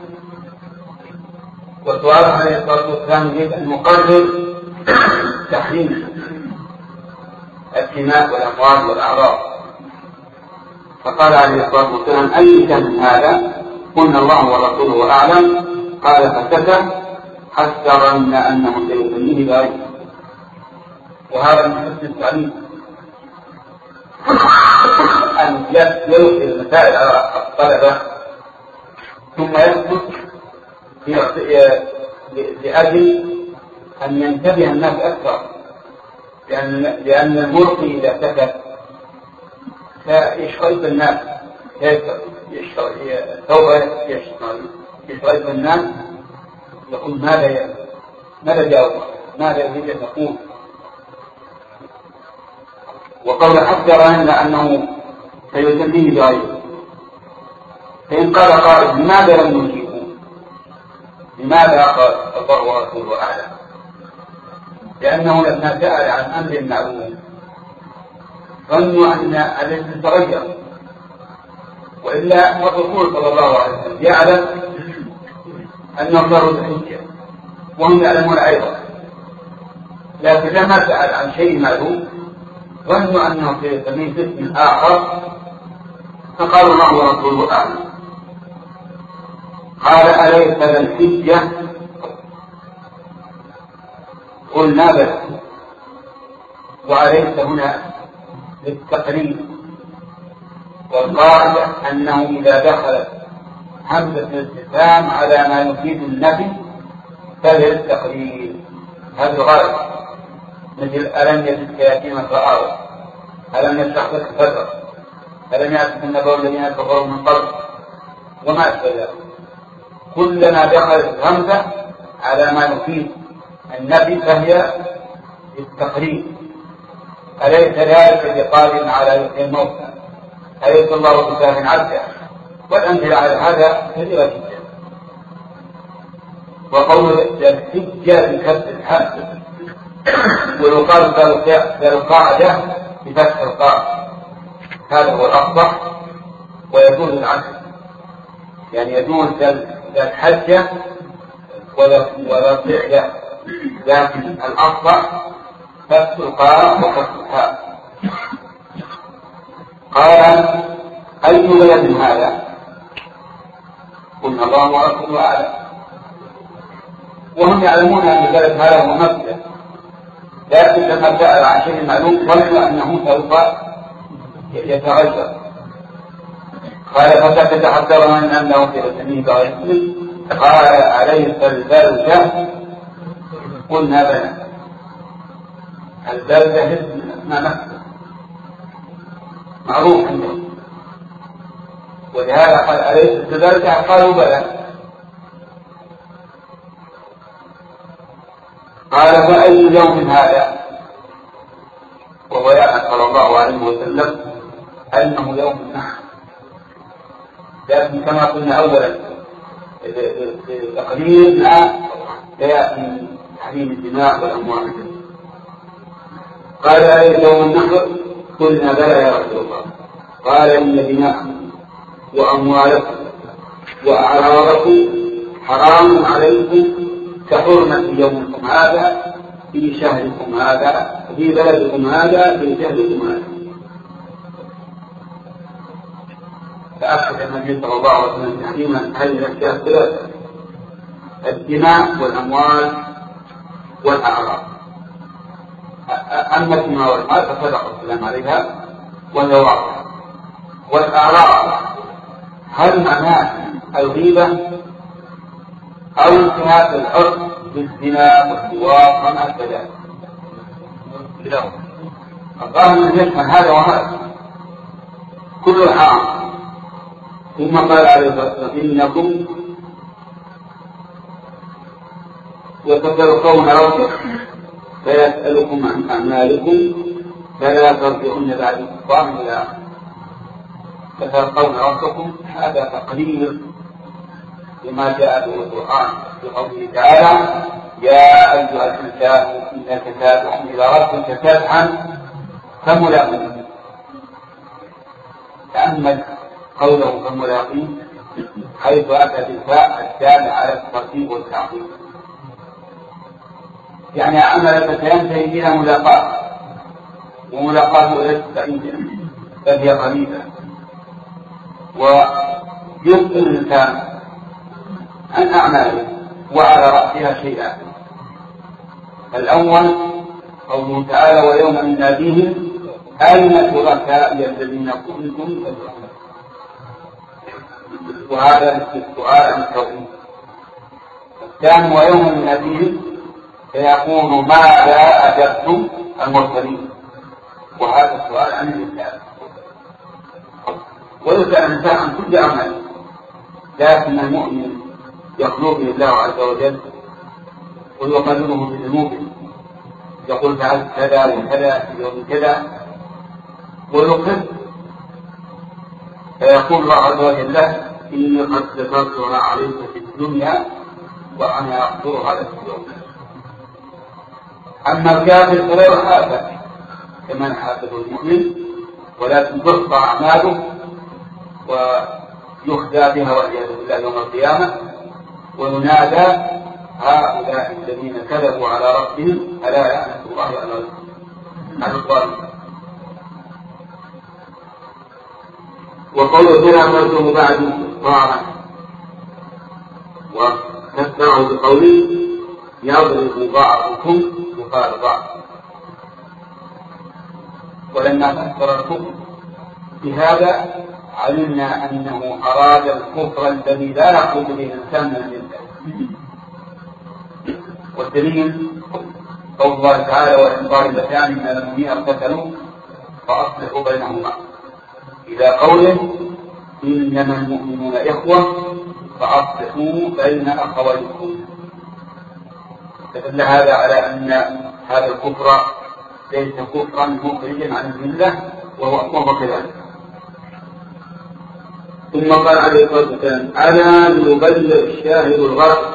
وسؤال عليه الصلاة والسلام يريد أن يقرر تحريم الدماء والأموال والأعراض، فقال عليه الصلاة والسلام: أي من هذا؟ قلنا الله ورسوله أعلم. قال: فسكت حتى ظننا أنه سيسميه بغيره. وهذا من حسن التعليم أن يلقي المسائل على الطلبة ثم يسكت لأجل أن ينتبه الناس أكثر، لأن, لأن الملقي إذا سكت فيشغل الناس، سوف يشغل الناس يقول: ماذا ماذا جاوب؟ ماذا يريد أن يقول؟ وقول حتى رأينا أنه سيسميه بغيره. فإن قال قائل: لماذا لم نجيبه؟ لماذا قال الله ورسوله أعلم؟ لأنه لما سأل عن أمر معلوم ظنوا أن الذي تغير، وإلا الرسول صلى الله عليه وسلم يعلم أنه ضر الحجة وهم يعلمون أيضا، لكن لما سأل عن شيء معلوم ظنوا أنه سيسميه باسم آخر، فقالوا الله ورسوله أعلم. قال: أليس ذا الحجة؟ قلنا بلى. وأليس هنا للتقريب، والقاعدة أنه إذا دخلت همزة الاستفهام على ما يفيد النفي فهي التقريب، هذا الغالب، مثل: ألم يجدك يتيما فآوى، ألم يشرح لك صدرك، ألم يأتك النبأ الذين كفروا من قبل، وما أشبه ذلك. كلما دخلت همزة على ما يفيد النفي فهي التقريب. أليس ذلك بقادر على يحيي الموتى؟ أليس الله بكاف عبده؟ والأمثلة على هذا كثيرة جدا. وقول الحجة بكسر الحاء، ويقال ذا القاعدة بفتح القاف، هذا هو الأصح. ويجوز العكس، يعني يجوز ذات حجة ولا فعل، لكن الأفضل فتح القاء وفتح الحاء. قال أي بلد هذا؟ قلنا الله ورسوله أعلم، وهم يعلمون أن البلد هذا هو مكة، لكن لما سأل عن شيء معلوم ظنوا أنه سوف يتغير. قال فسكت حتى ظن أنه في رسمه بغير. قال أليس البلدة؟ قلنا بلى، البلدة اسمها مكة معروف عندهم، ولهذا قال أليس البلدة؟ قالوا بلى. قال فأي يوم هذا؟ وهو يعلم صلى الله عليه وسلم أنه يوم النحر، لكن كما قلنا أولا تقريبا لا يأتي تحريم الدماء والأموال. قال أليس يوم النحر؟ قلنا بلى يا رسول الله. قال إن دماءكم وأموالكم وأعراضكم حرام عليكم كحرمة يومكم هذا في شهركم هذا في بلدكم هذا في شهركم هذا. فأكد النبي صلى الله عليه وسلم تحريما هذه الأشياء الثلاثة: الدماء والأموال والأعراض. أما الدماء والأموال فصدق السلام عليها وهي واضحة، والأعراض هل معناه الغيبة أو انتهاك العرف بالزنا والسواق وما كذلك؟ الظاهر من يشمل هذا وهذا كل حرام. ثم قال عليه الصلاة والسلام إنكم وتتلقون ربكم فيسألكم عن أعمالكم فلا ترجعون بعد كفار إلى فتلقون ربكم. هذا تقرير لما جاء به القرآن في قوله تعالى: يا أيها الإنسان إنك كادح إلى ربك كادحا فملاقيه. تأمل قوله فملاقيه حيث أتى بالفاء الدالة على الترتيب والتعظيم، يعني عملك سينتهي إلى ملاقاة، وملاقاته ليست بعيدة بل هي قريبة. ويسأل الإنسان عن أعماله وعلى رأسها شيئا: الأول قوله تعالى: ويوم يناديهم أين شركائي الذين كنتم تزعمون. وهذا السؤال عن التوحيد. الثاني: ويوم يناديهم فيقول ماذا أجبتم المرسلين. وهذا السؤال عن الإنسان. ويسأل الإنسان عن كل عمل، لكن المؤمن يخلو به الله عز وجل ويقلله بذنوبه، يقول فعلت كذا وكذا في يوم كذا ويقر، فيقول الله عز وجل له: إني قد سترتها عليك في الدنيا وأنا أغفرها لك اليوم. أما الكافر فلا يحاسب كما يحاسب المؤمن، ولكن تحصى أعماله ويخزى بها والعياذ بالله يوم القيامة، وينادى: هؤلاء الذين كذبوا على ربهم ألا يعلم الله على الظالمين. وقوله بلا مرجوه بعد طاعة، وتتبعه بقوله: يضرب بعضكم بقال بعض. ولما فسر الكفر بهذا علمنا أنه أراد الكفر الذي لا يخرج به الإنسان من الملة. والدليل قول الله تعالى: وإن طائفتان من المؤمنين اقتتلوا فأصلحوا بينهما، إلى قوله: إنما المؤمنون إخوة فأصلحوا بين أخويكم. فدل هذا على أن هذا الكفر ليس كفرا مخرجا عن الملة، وهو كذلك. ثم قال عليه الصلاة والسلام: ألا يبلغ الشاهد الغائب.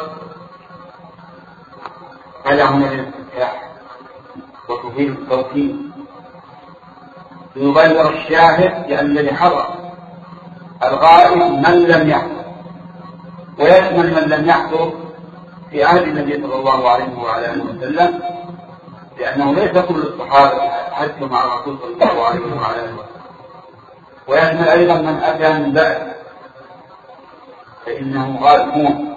هذا هنا الاستفتاح وتفيد التوكيد. يبلغ الشاهد لأن الذي حضر الغائب من لم يحضر، ويشمل من لم يحضر في عهد النبي صلى الله عليه وعلى آله وسلم، لأنه ليس كل الصحابة حجوا مع الرسول صلى الله عليه وعلى آله وسلم. ويشمل أيضا من أتى من بعد فإنهم غائبون.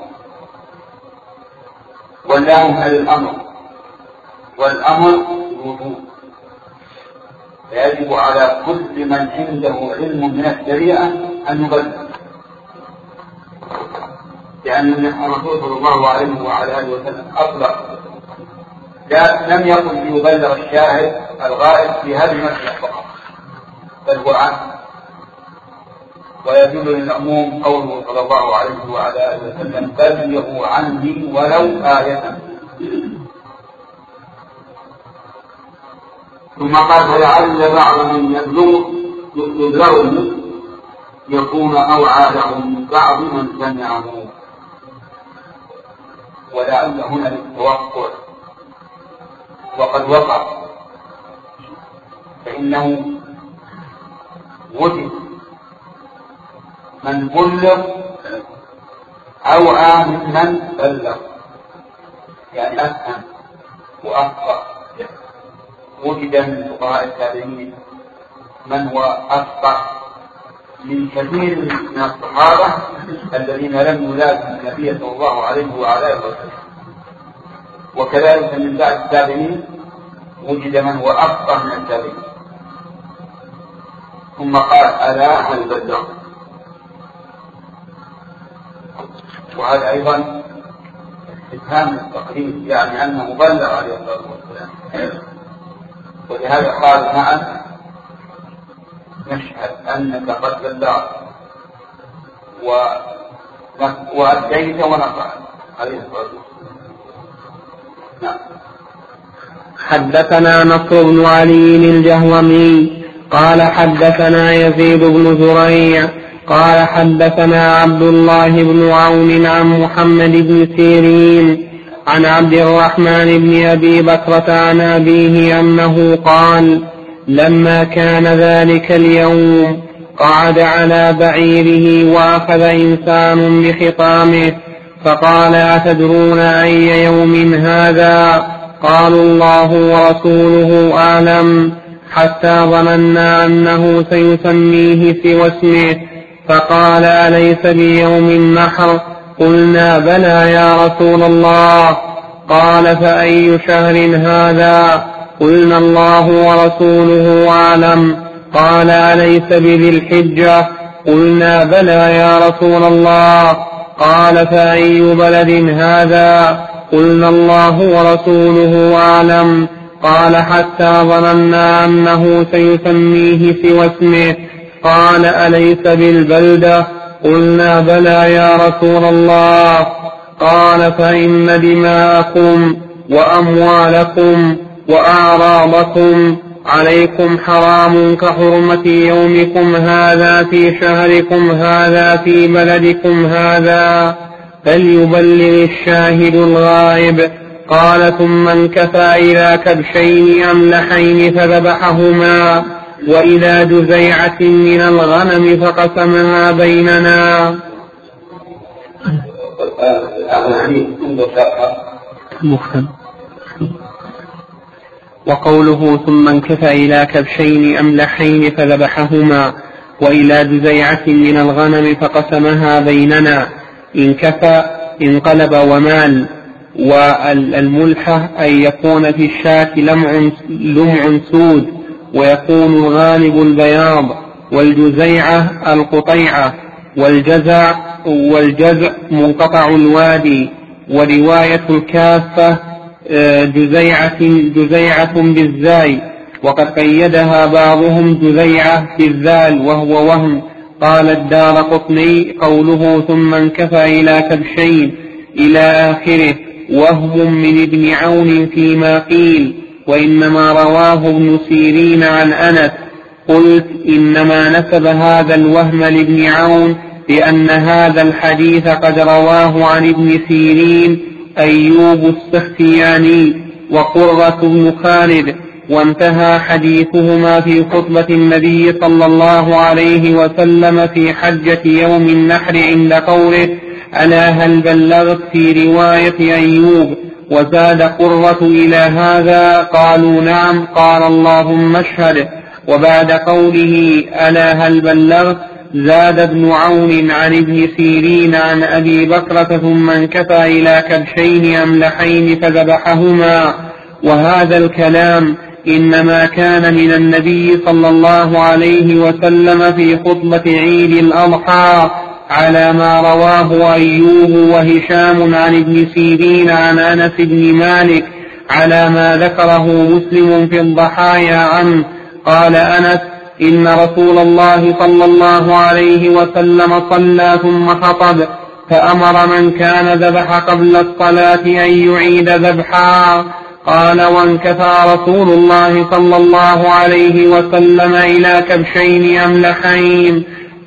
واللام على الأمر، والأمر وجوب، فيجب على كل من عنده علم من الشريعة أن يبلغ، لأن الرسول صلى الله عليه وعلى آله وسلم أطلق، لم يقل ليبلغ الشاهد الغائب في هذه المسألة فقط، بل هو عنه. ويدل للعموم قوله صلى الله عليه وعلى آله وسلم بلغوا عني ولو آية. ثم قال ولعل بعض من يبلغه يكون أوعى لهم من بعض من سمعه، ولعل هنا للتوقع، وقد وقع، فإنه وجد من بلغ أوعى ممن بلغ، يعني أفهم وأفقه. وجد من فقهاء التابعين من هو أفقه من كثير من الصحابة الذين لم يلازموا النبي صلى الله عليه وعلى آله وسلم. وكذلك من بعد التابعين وجد من هو أفقه من التابعين. ثم قال ألا هل بلغ، وهذا أيضا استفهام التقريب، يعني أنه بلغ عليه الصلاة والسلام. ولهذا قال نعم نشهد أنك قد بلغت وأديت ونصحت عليه الصلاة والسلام. نعم. حدثنا نصر بن علي الجهومي قال حدثنا يزيد بن زريع قال حدثنا عبد الله بن عون عن محمد بن سيرين عن عبد الرحمن بن أبي بكرة عن أبيه أنه قال لما كان ذلك اليوم قعد على بعيره وأخذ إنسان بخطامه فقال أتدرون أي يوم هذا؟ قالوا الله ورسوله أعلم، حتى ظننا أنه سيسميه سوى اسمه، فقال أليس بيوم النحر؟ قلنا بلى يا رسول الله. قال فأي شهر هذا؟ قلنا الله ورسوله أعلم. قال أليس بذي الحجة؟ قلنا بلى يا رسول الله. قال فأي بلد هذا؟ قلنا الله ورسوله أعلم. قال حتى ظننا أنه سيسميه سوى اسمه. قال أليس بالبلدة؟ قلنا بلى يا رسول الله. قال فإن دماءكم وأموالكم وأعراضكم عليكم حرام كحرمة يومكم هذا في شهركم هذا في بلدكم هذا، فليبلغ الشاهد الغائب. قال ثم انكفى إلى كبشين أملحين فذبحهما، وإلى جزيعة من الغنم فقسمها بيننا. وقوله ثم انكفى إلى كبشين أملحين فذبحهما وإلى جزيعة من الغنم فقسمها بيننا، انكفى انقلب ومال. والملحة أن يكون في الشاة لمع, لمع سود ويكون الغالب البياض، والجزيعة القطيعة، والجزع والجزع منقطع الوادي. ورواية الكافة جزيعة, جزيعة بالزاي، وقد قيدها بعضهم جزيعة بالذال وهو وهم. قال الدارقطني قوله ثم انكفى إلى كبشين إلى آخره وهم من ابن عون فيما قيل، وإنما رواه ابن سيرين عن أنس. قلت إنما نسب هذا الوهم لابن عون لأن هذا الحديث قد رواه عن ابن سيرين أيوب السختياني وقرة بن خالد وانتهى حديثهما في خطبة النبي صلى الله عليه وسلم في حجة يوم النحر عند قوله: ألا هل بلغت، في رواية أيوب. وزاد قرة إلى هذا، قالوا نعم، قال اللهم اشهد. وبعد قوله ألا هل بلغت زاد ابن عون عن ابن سيرين عن أبي بكرة ثم انكفى إلى كبشين أملحين فذبحهما. وهذا الكلام إنما كان من النبي صلى الله عليه وسلم في خطبة عيد الأضحى على ما رواه أيوب وهشام عن ابن سيرين عن أنس بن مالك على ما ذكره مسلم في الضحايا عنه. قال أنس: إن رسول الله صلى الله عليه وسلم صلى ثم خطب فأمر من كان ذبح قبل الصلاة أن يعيد ذبحا. قال: وانكفى رسول الله صلى الله عليه وسلم إلى كبشين أملحين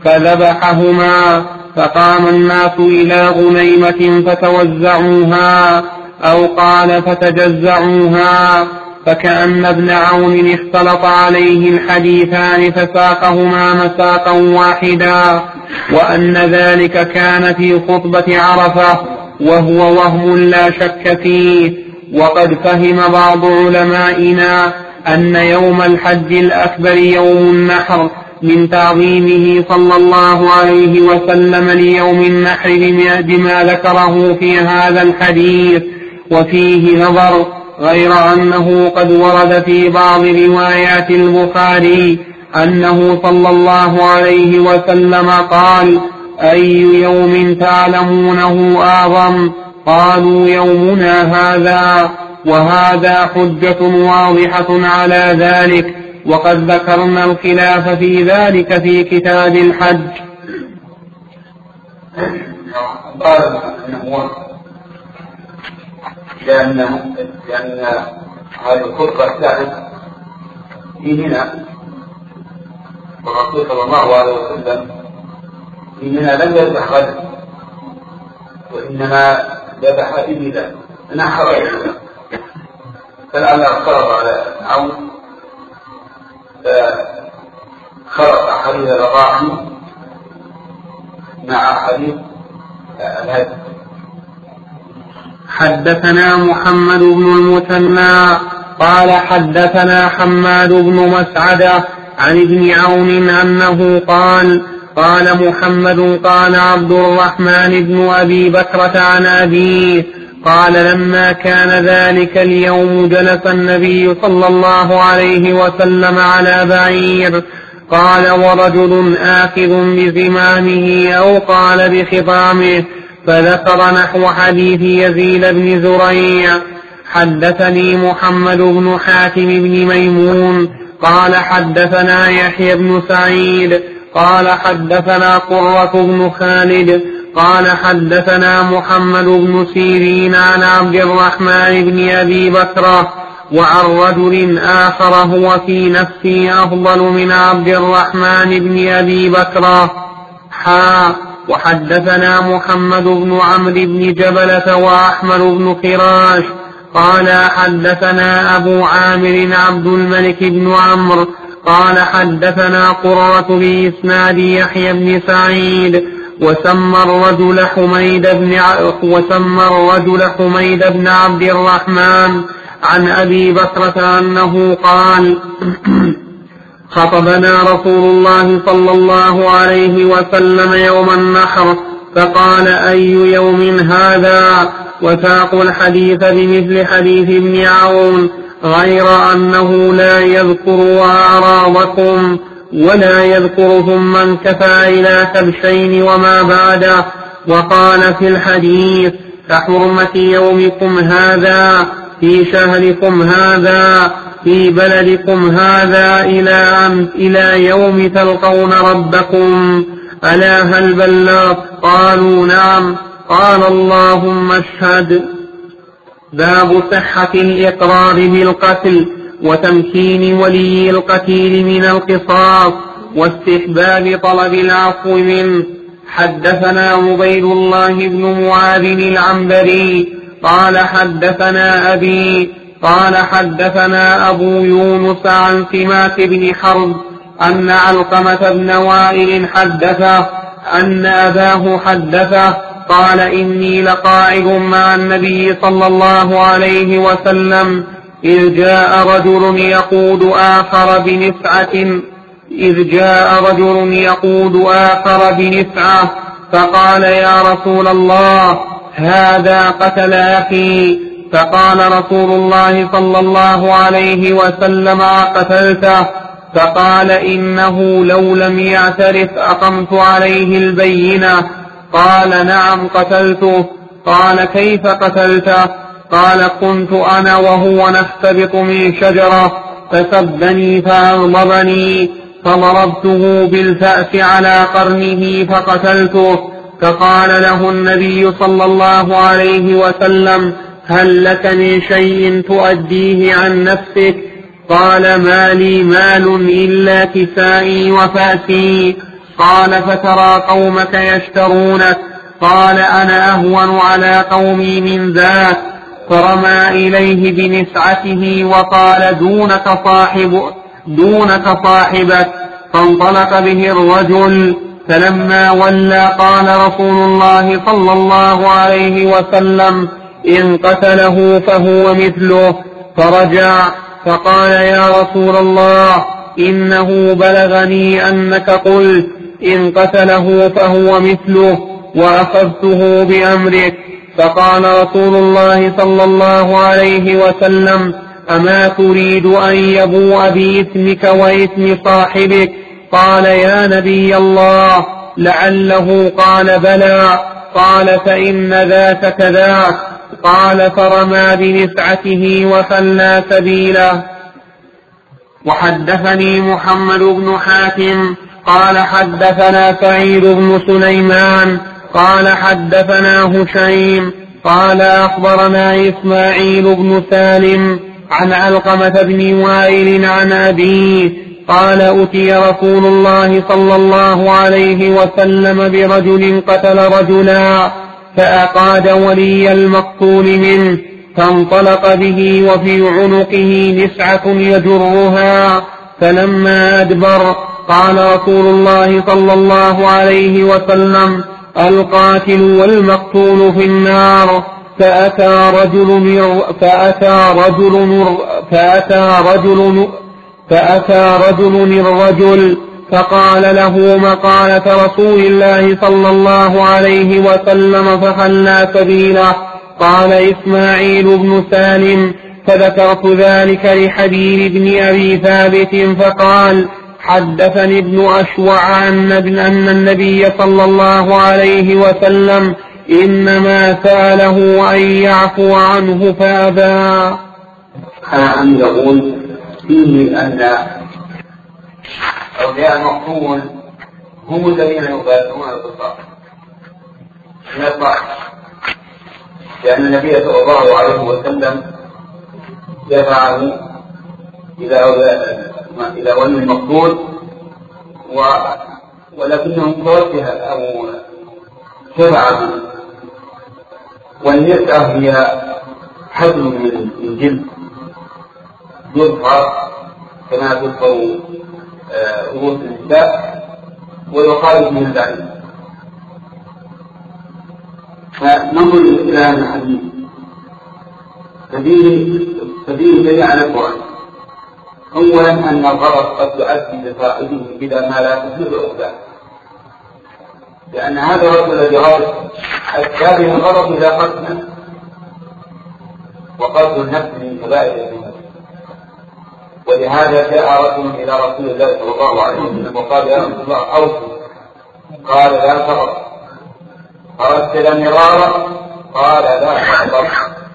فذبحهما، فقام الناس إلى غنيمة فتوزعوها، أو قال فتجزعوها، فكأن ابن عون اختلط عليه الحديثان فساقهما مساقا واحدا، وأن ذلك كان في خطبة عرفة، وهو وهم لا شك فيه. وقد فهم بعض علمائنا أن يوم الحج الأكبر يوم النحر من تعظيمه صلى الله عليه وسلم ليوم النحر بما ذكره في هذا الحديث، وفيه نظر، غير أنه قد ورد في بعض روايات البخاري أنه صلى الله عليه وسلم قال: أي يوم تعلمونه أعظم؟ قالوا: يومنا هذا. وهذا حجة واضحة على ذلك، وقد ذكرنا الخلاف في ذلك في كتاب الحج. قال إنه لأن لأن هذه الخطبة كانت في منى، والرسول صلى الله عليه وسلم في منى لم يذبح غدا، وإنما ذبح إبلا نحر إبلا، فلعل اختلط على عون فخلط حديث الرضاعي مع حديث الهدي. حدثنا محمد بن المثنى قال حدثنا حماد بن مسعدة عن ابن عون أنه قال: قال محمد قال عبد الرحمن بن أبي بكرة عن أبيه قال: لما كان ذلك اليوم جلس النبي صلى الله عليه وسلم على بعير، قال: ورجل آخذ بزمامه، أو قال بخطامه، فذكر نحو حديث يزيد بن زريع. حدثني محمد بن حاتم بن ميمون قال حدثنا يحيى بن سعيد قال حدثنا قرة بن خالد قال حدثنا محمد بن سيرين عن عبد الرحمن بن أبي بكرة وعن رجل آخر هو في نفسي أفضل من عبد الرحمن بن أبي بكرة. حا وحدثنا محمد بن عمرو بن جبلة وأحمد بن خراش قال حدثنا أبو عامر عبد الملك بن عمرو قال حدثنا قرة بإسناد يحيى بن سعيد وسمى الرجل حميد بن وسمى الرجل حميد بن عبد الرحمن عن أبي بكرة أنه قال: خطبنا رسول الله صلى الله عليه وسلم يوم النحر فقال: أي يوم هذا؟ وساقوا الحديث بمثل حديث ابن عون غير أنه لا يذكر أعراضكم ولا يذكر ثم انكفى إلى كبشين وما بعده. وقال في الحديث: كحرمة يومكم هذا في شهركم هذا في بلدكم هذا إلى أن إلى يوم تلقون ربكم. ألا هل بلغت؟ قالوا نعم. قال: اللهم اشهد. باب صحة الإقرار بالقتل وتمكين ولي القتيل من القصاص واستحباب طلب العفو منه. حدثنا عبيد الله بن معاذ العنبري قال حدثنا أبي قال حدثنا أبو يونس عن سماك بن حرب أن علقمة بن وائل حدثه أن أباه حدثه قال إني لقاعد مع النبي صلى الله عليه وسلم إذ جاء رجل يقود آخر بنفعة إذ جاء رجل يقود آخر بنفعة فقال يا رسول الله هذا قتل أخي. فقال رسول الله صلى الله عليه وسلم أقتلته؟ فقال إنه لو لم يعترف أقمت عليه البينة. قال نعم قتلته. قال كيف قتلته؟ قال كنت أنا وهو نستبط من شجرة فسبني فأغضبني فضربته بالفأس على قرنه فقتلته. فقال له النبي صلى الله عليه وسلم هل لك من شيء تؤديه عن نفسك؟ قال ما لي مال إلا كسائي وفأسي. قال فترى قومك يشترونك. قال أنا أهون على قومي من ذاك. فرمى إليه بنسعته وقال دونك صاحب دونك صاحبك. فانطلق به الرجل. فلما ولى قال رسول الله صلى الله عليه وسلم إن قتله فهو مثله. فرجع فقال يا رسول الله إنه بلغني أنك قلت إن قتله فهو مثله وأخذته بأمرك. فقال رسول الله صلى الله عليه وسلم أما تريد أن يبوء بإثمك وإثم صاحبك؟ قال يا نبي الله لعله. قال بلى. قال فإن ذاك كذاك. قال فرمى بنسعته وخلى سبيله. وحدثني محمد بن حاتم قال حدثنا سعيد بن سليمان قال حدثنا هشيم قال أخبرنا إسماعيل بن سالم عن علقمة بن وائل عن أبيه قال أتي رسول الله صلى الله عليه وسلم برجل قتل رجلا فأقاد ولي المقتول منه فانطلق به وفي عنقه نسعة يجرها. فلما أدبر قال رسول الله صلى الله عليه وسلم القاتل والمقتول في النار. فأتى رجل فأتى رجل فأتى رجل فأتى رجل الرجل فقال له مقالة رسول الله صلى الله عليه وسلم فخلى سبيله. قال إسماعيل بن سالم فذكرت ذلك لحبيب بن أبي ثابت فقال حدثني ابن أشوع أن النبي صلى الله عليه وسلم إنما سأله أن يعفو عنه فأبى. أنا أن يقول فيه أن أولياء المقتول هم الذين يبادرون القصاص من الضعف، لأن النبي صلى الله عليه وسلم دفعه إلى إلى ولي المقتول ولكنهم توجه أو شفعه. والنسعة هي حبل من جلد يظهر كما تظهر رؤوس النساء ويقال من البعيد. فننظر إلى هذا الحديث ففيه جميع الأقوال. أولا أن الغرض قد يؤدي لصاحبه إلى ما لا تفلح الأقدام، لأن هذا الرجل الذي غرض أدى به الغرض إلى قتل نفسه، وقتل النفس من كبائر الذنوب. ولهذا جاء رجل إلى رسول الله صلى الله عليه وسلم وقال يا رسول الله أوصي. قال لا تغضب. أردت مرارا؟ قال لا تغضب.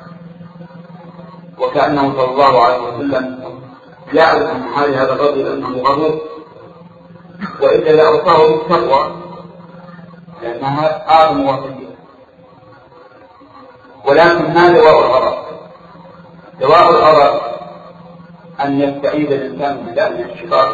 وكأنه صلى الله عليه وسلم يعرف من حال هذا الرجل أنه غضوب، وإلا لأوصاه بالتقوى لأنها أعظم وصية. ولكن ما دواء الغضب؟ دواء الغضب أن يستعيذ الإنسان بالله من الشيطان،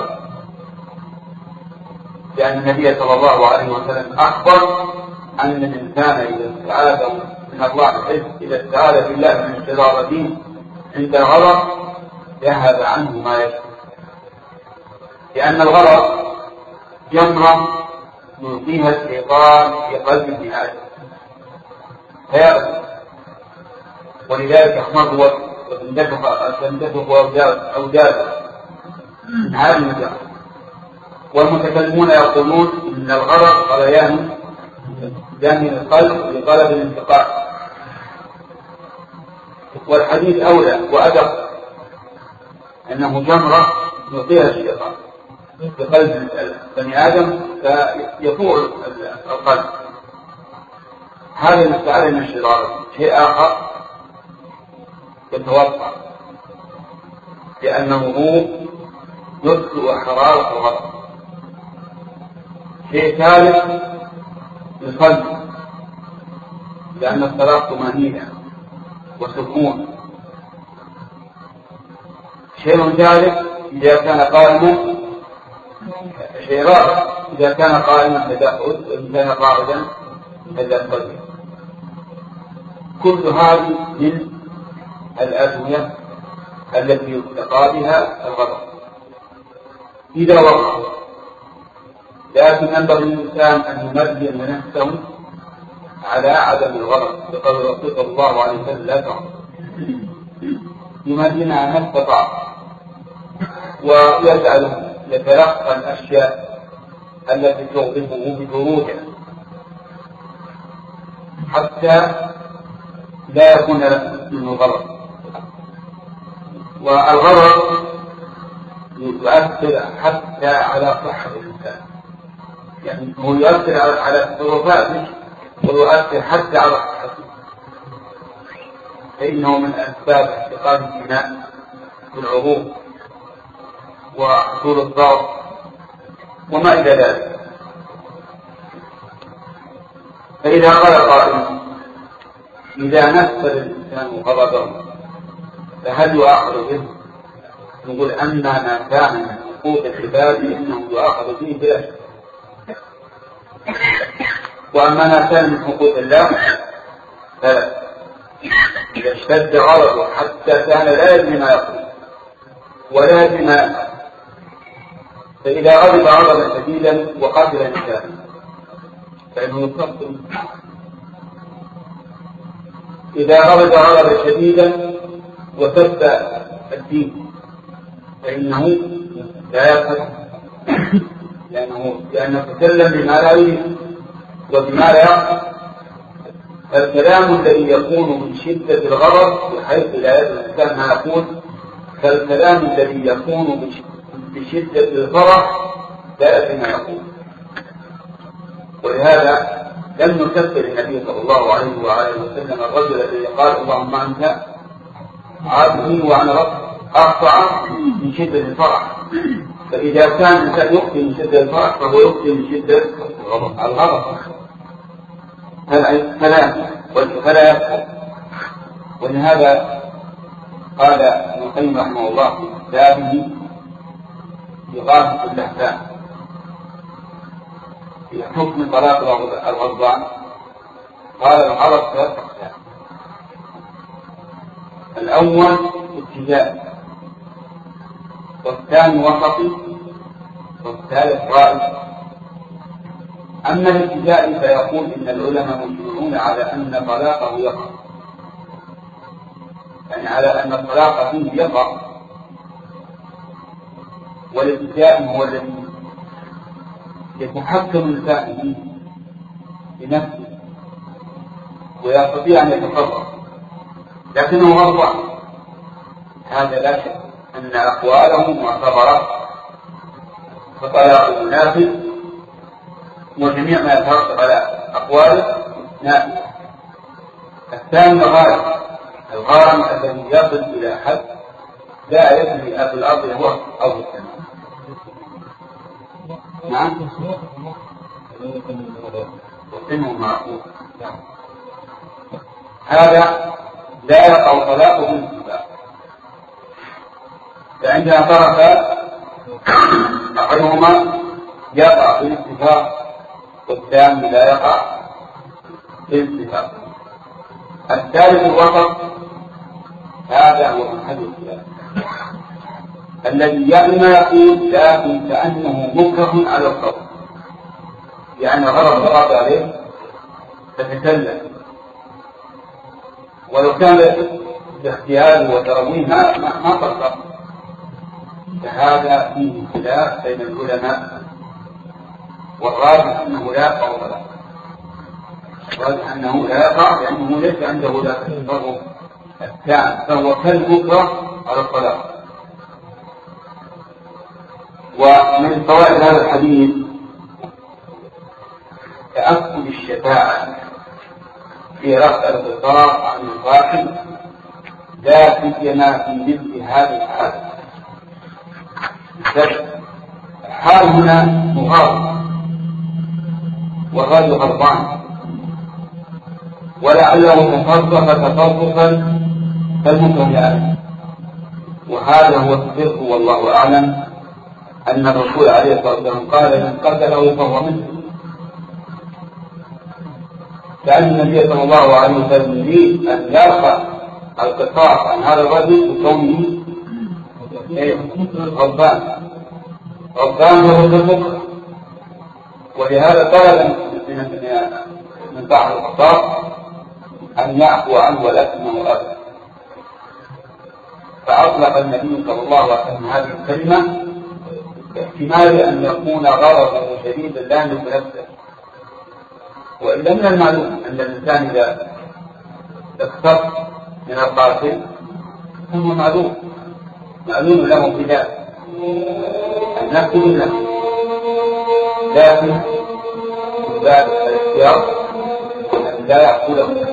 لأن النبي صلى الله عليه وسلم أخبر أن الإنسان إذا استعاذ من الله الحزب إذا استعاذ بالله من الشيطان الرجيم عند الغضب ذهب عنه ما يشكو، لأن الغضب جمرة يلقيها الشيطان في قلب ابن آدم فيغضب، ولذلك احمر وتندفق أوداده من هذه المجرة. والمتكلمون يقولون إن الغضب غليان داخل القلب لطلب الانتقام، والحديث أولى وأدق أنه جمرة يلقيها الشيطان في قلب بني آدم فيفوع القلب. هذا المستعار من الشيطان. شيء آخر يتوقع لأنه هو يطفئ حرارة الغضب. شيء ثالث القلب، لأن الصلاة طمأنينة وسكون. شيء ثالث إذا كان قائما، شيء رابع إذا كان قائما تدخل، وإذا كان قاعدا تدخل. كل هذه من الأدوية التي يتقى بها الغضب إذا وقع. لكن ينبغي للإنسان أن يمرن نفسه على عدم الغضب، بقول الرسول صلى الله عليه وسلم لا تغضب، يمرنها ما استطاع، ويسأل يتلقى الأشياء التي تغضبه ببرودها حتى لا يكون منه غضب. والغضب يؤثر حتى على صحة الإنسان، يعني هو يؤثر على تصرفاته ويؤثر حتى على صحته، فإنه من أسباب احتقان الدماء بالعروق وحصول الضغط وما إلى ذلك. فإذا قال قائل إذا نفذ الإنسان غضبه فهل يؤاخذ به؟ نقول أما ما كان من حقوق العباد إنه يؤاخذ به بلا شك، وأما ما كان من حقوق الله فلا. إذا اشتد غضبه حتى كان لا يدري ما يقول ولا يدري ما يفعل، فإذا غضب غضبا شديدا وقتل إنسانا فإنه يكفر. إذا غضب غضبا شديدا وسب الدين فإنه لا يكفر، لأنه لأنه تكلم بما لا يريد وبما لا يقصد. فالكلام الذي يكون من شدة الغضب بحيث لا يدري الإنسان ما يقول، فالكلام الذي يكون بشدة الفرح لا يدري ما يقول. ولهذا لم نكفر النبي صلى الله عليه وآله وسلم الرجل الذي قال اللهم أنت عبدي وأنا ربك أقطع من شدة الفرح. فإذا كان الإنسان يخفي من شدة الفرح فهو يخفي من شدة الغضب فلا فلا يفعل. ولهذا قال ابن القيم رحمه الله في كتابه إغاثة اللهفان في حكم طلاق الغضبان، قال الغضب ثلاث أقسام: الأول ابتداء، والثاني وسطي، والثالث رائج. أما الابتداء فيقول إن العلماء مجمعون على أن طلاقه يقع، يعني على أن الطلاق فيه يقع. والابتداء هو الذي يتحكم الإنسان فيه بنفسه ويستطيع أن يتصرف، لكنه غضبان. هذا لا شك أن أقواله معتبرة، فطلاق نافذ، وجميع ما يترتب على أقواله نافذ. الثاني الغارم، الغارم الذي يصل إلى حد لا يدري أهل الأرض هو أو السماء. نعم، وسنه معقول. هذا لا يقع طلاقه بالاتفاق، فعندنا طرفا أحدهما يقع بالاتفاق والثاني لا يقع بالاتفاق. الثالث الوسط هذا هو محل الخلاف. الذي يأمن يقول لكن كأنه مكره على القول، لأن غرض الغرض عليه تتكلم، ولو كان باختياره وترويه ما ما فرق. فهذا فيه خلاف بين العلماء، والراجح أنه لا قول له، الراجح أنه لا يقع لأنه ليس عنده ذاك التصرف التام، فهو كالمكره على الطلاق. ومن فوائد هذا الحديث تأكد الشفاعة في رفع الخطاب عن الصاحب، لا سيما في مثل هذه الحالة. الحال هنا مغاضب والرجل غضبان، ولعله تصرف تصرفا كالمكره يعلم، وهذا هو الصدق والله أعلم أن الرسول عليه الصلاة والسلام قال من قتله فهو منه، لأن النبي صلى الله عليه وسلم يريد أن يرفع القصاص عن هذا الرجل بكونه غضبان غضبان وهو كالمكره، ولهذا طلب من بعض القصاص أن يعفو عنه ولكنه أبى، فأطلق النبي صلى الله عليه وسلم هذه الكلمة باحتمال أن يكون غضبه شديدا لا يملك نفسه. وإلا من المعلوم أن الإنسان إذا اقتص من القاتل فهو معلوم معلوم له ابتداء النفس بالنفس، لكن بعد الاختيار أن لا يأكله.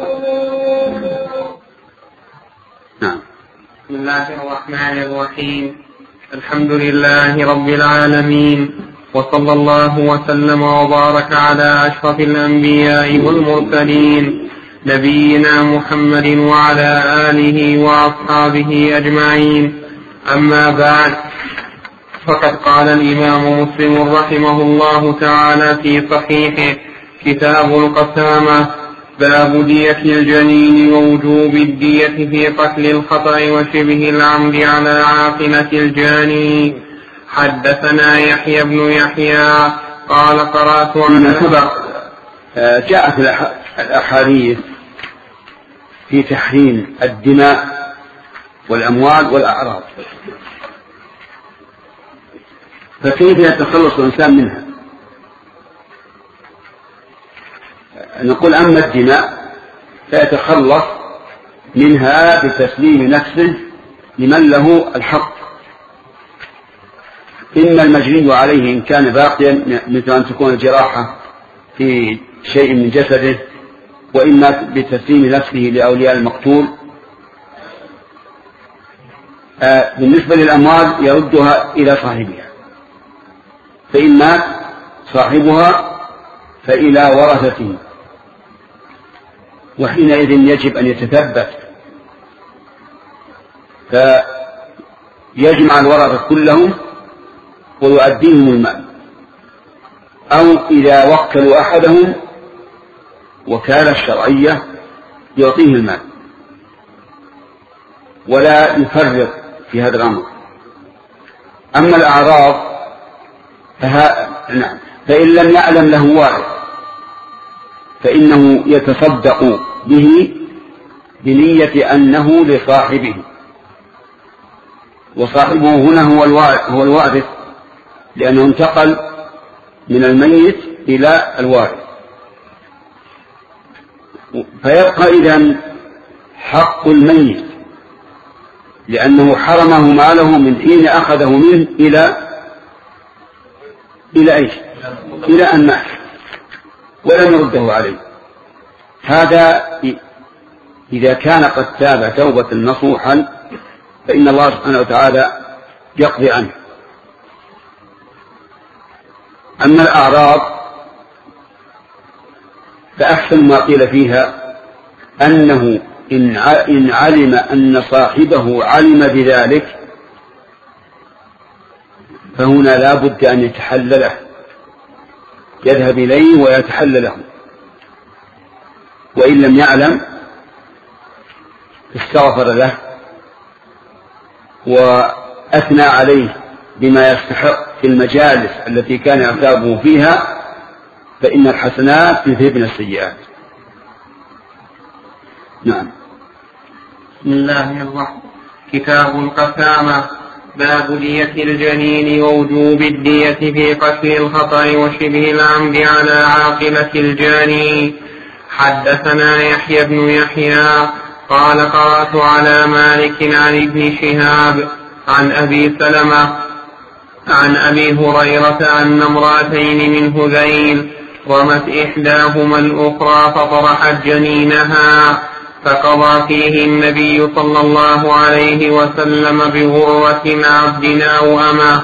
نعم. بسم الله الرحمن الرحيم. الحمد لله رب العالمين، وصلى الله وسلم وبارك على أشرف الأنبياء والمرسلين نبينا محمد وعلى آله وأصحابه أجمعين. أما بعد، فقد قال الإمام مسلم رحمه الله تعالى في صحيحه كتاب القسامة: باب دية الجنين ووجوب الدية في قتل الخطأ وشبه العمد على عاقلة الجاني. حدثنا يحيى بن يحيى قال قرأت عن سبق جاءت الأحاديث في تحريم الدماء والأموال والأعراض، فكيف يتخلص الإنسان منها؟ نقول أما الدماء فيتخلص منها بتسليم نفسه لمن له الحق، إما المجني عليه إن كان باقيا مثل أن تكون الجراحة في شيء من جسده، وإما بتسليم نفسه لأولياء المقتول. آه بالنسبة للأموال يردها إلى صاحبها، فإن مات صاحبها فإلى ورثته، وحينئذ يجب أن يتثبت فيجمع الورثة كلهم ويؤديهم المال، أو إذا وكلوا أحدهم وكالة شرعية يعطيه المال ولا يفرط في هذا الأمر. أما الأعراض فها... نعم. فإن لم يعلم له وارث فإنه يتصدق به بنية أنه لصاحبه، وصاحبه هنا هو الوارث لأنه انتقل من الميت إلى الوارث، فيبقى إذن حق الميت لأنه حرمه ماله من حين أخذه منه إلى إلى إيش؟ إلى أن مات ولم يرده عليه. هذا إذا كان قد تاب توبة نصوحا فإن الله سبحانه وتعالى يقضي عنه. أما الأعراض فأحسن ما قيل فيها أنه إن علم أن صاحبه علم بذلك فهنا لا بد أن يتحلله، يذهب إليه ويتحلله، وإن لم يعلم استغفر له وأثنى عليه بما يستحق في المجالس التي كان يعتابه فيها، فإن الحسنات يذهبن السيئات. نعم. بسم الله الرحمن. كتاب القسامة. باب دية الجنين ووجوب الدية في قتل الخطأ وشبه العمد على عاقلة الجاني. حدثنا يحيى بن يحيى قال قرأت على مالك عن ابن شهاب عن أبي سلمة عن أبي هريرة أن امرأتين من هذيل رمت إحداهما الأخرى فطرحت جنينها، فقضى فيه النبي صلى الله عليه وسلم بغرة عبد أو أمة.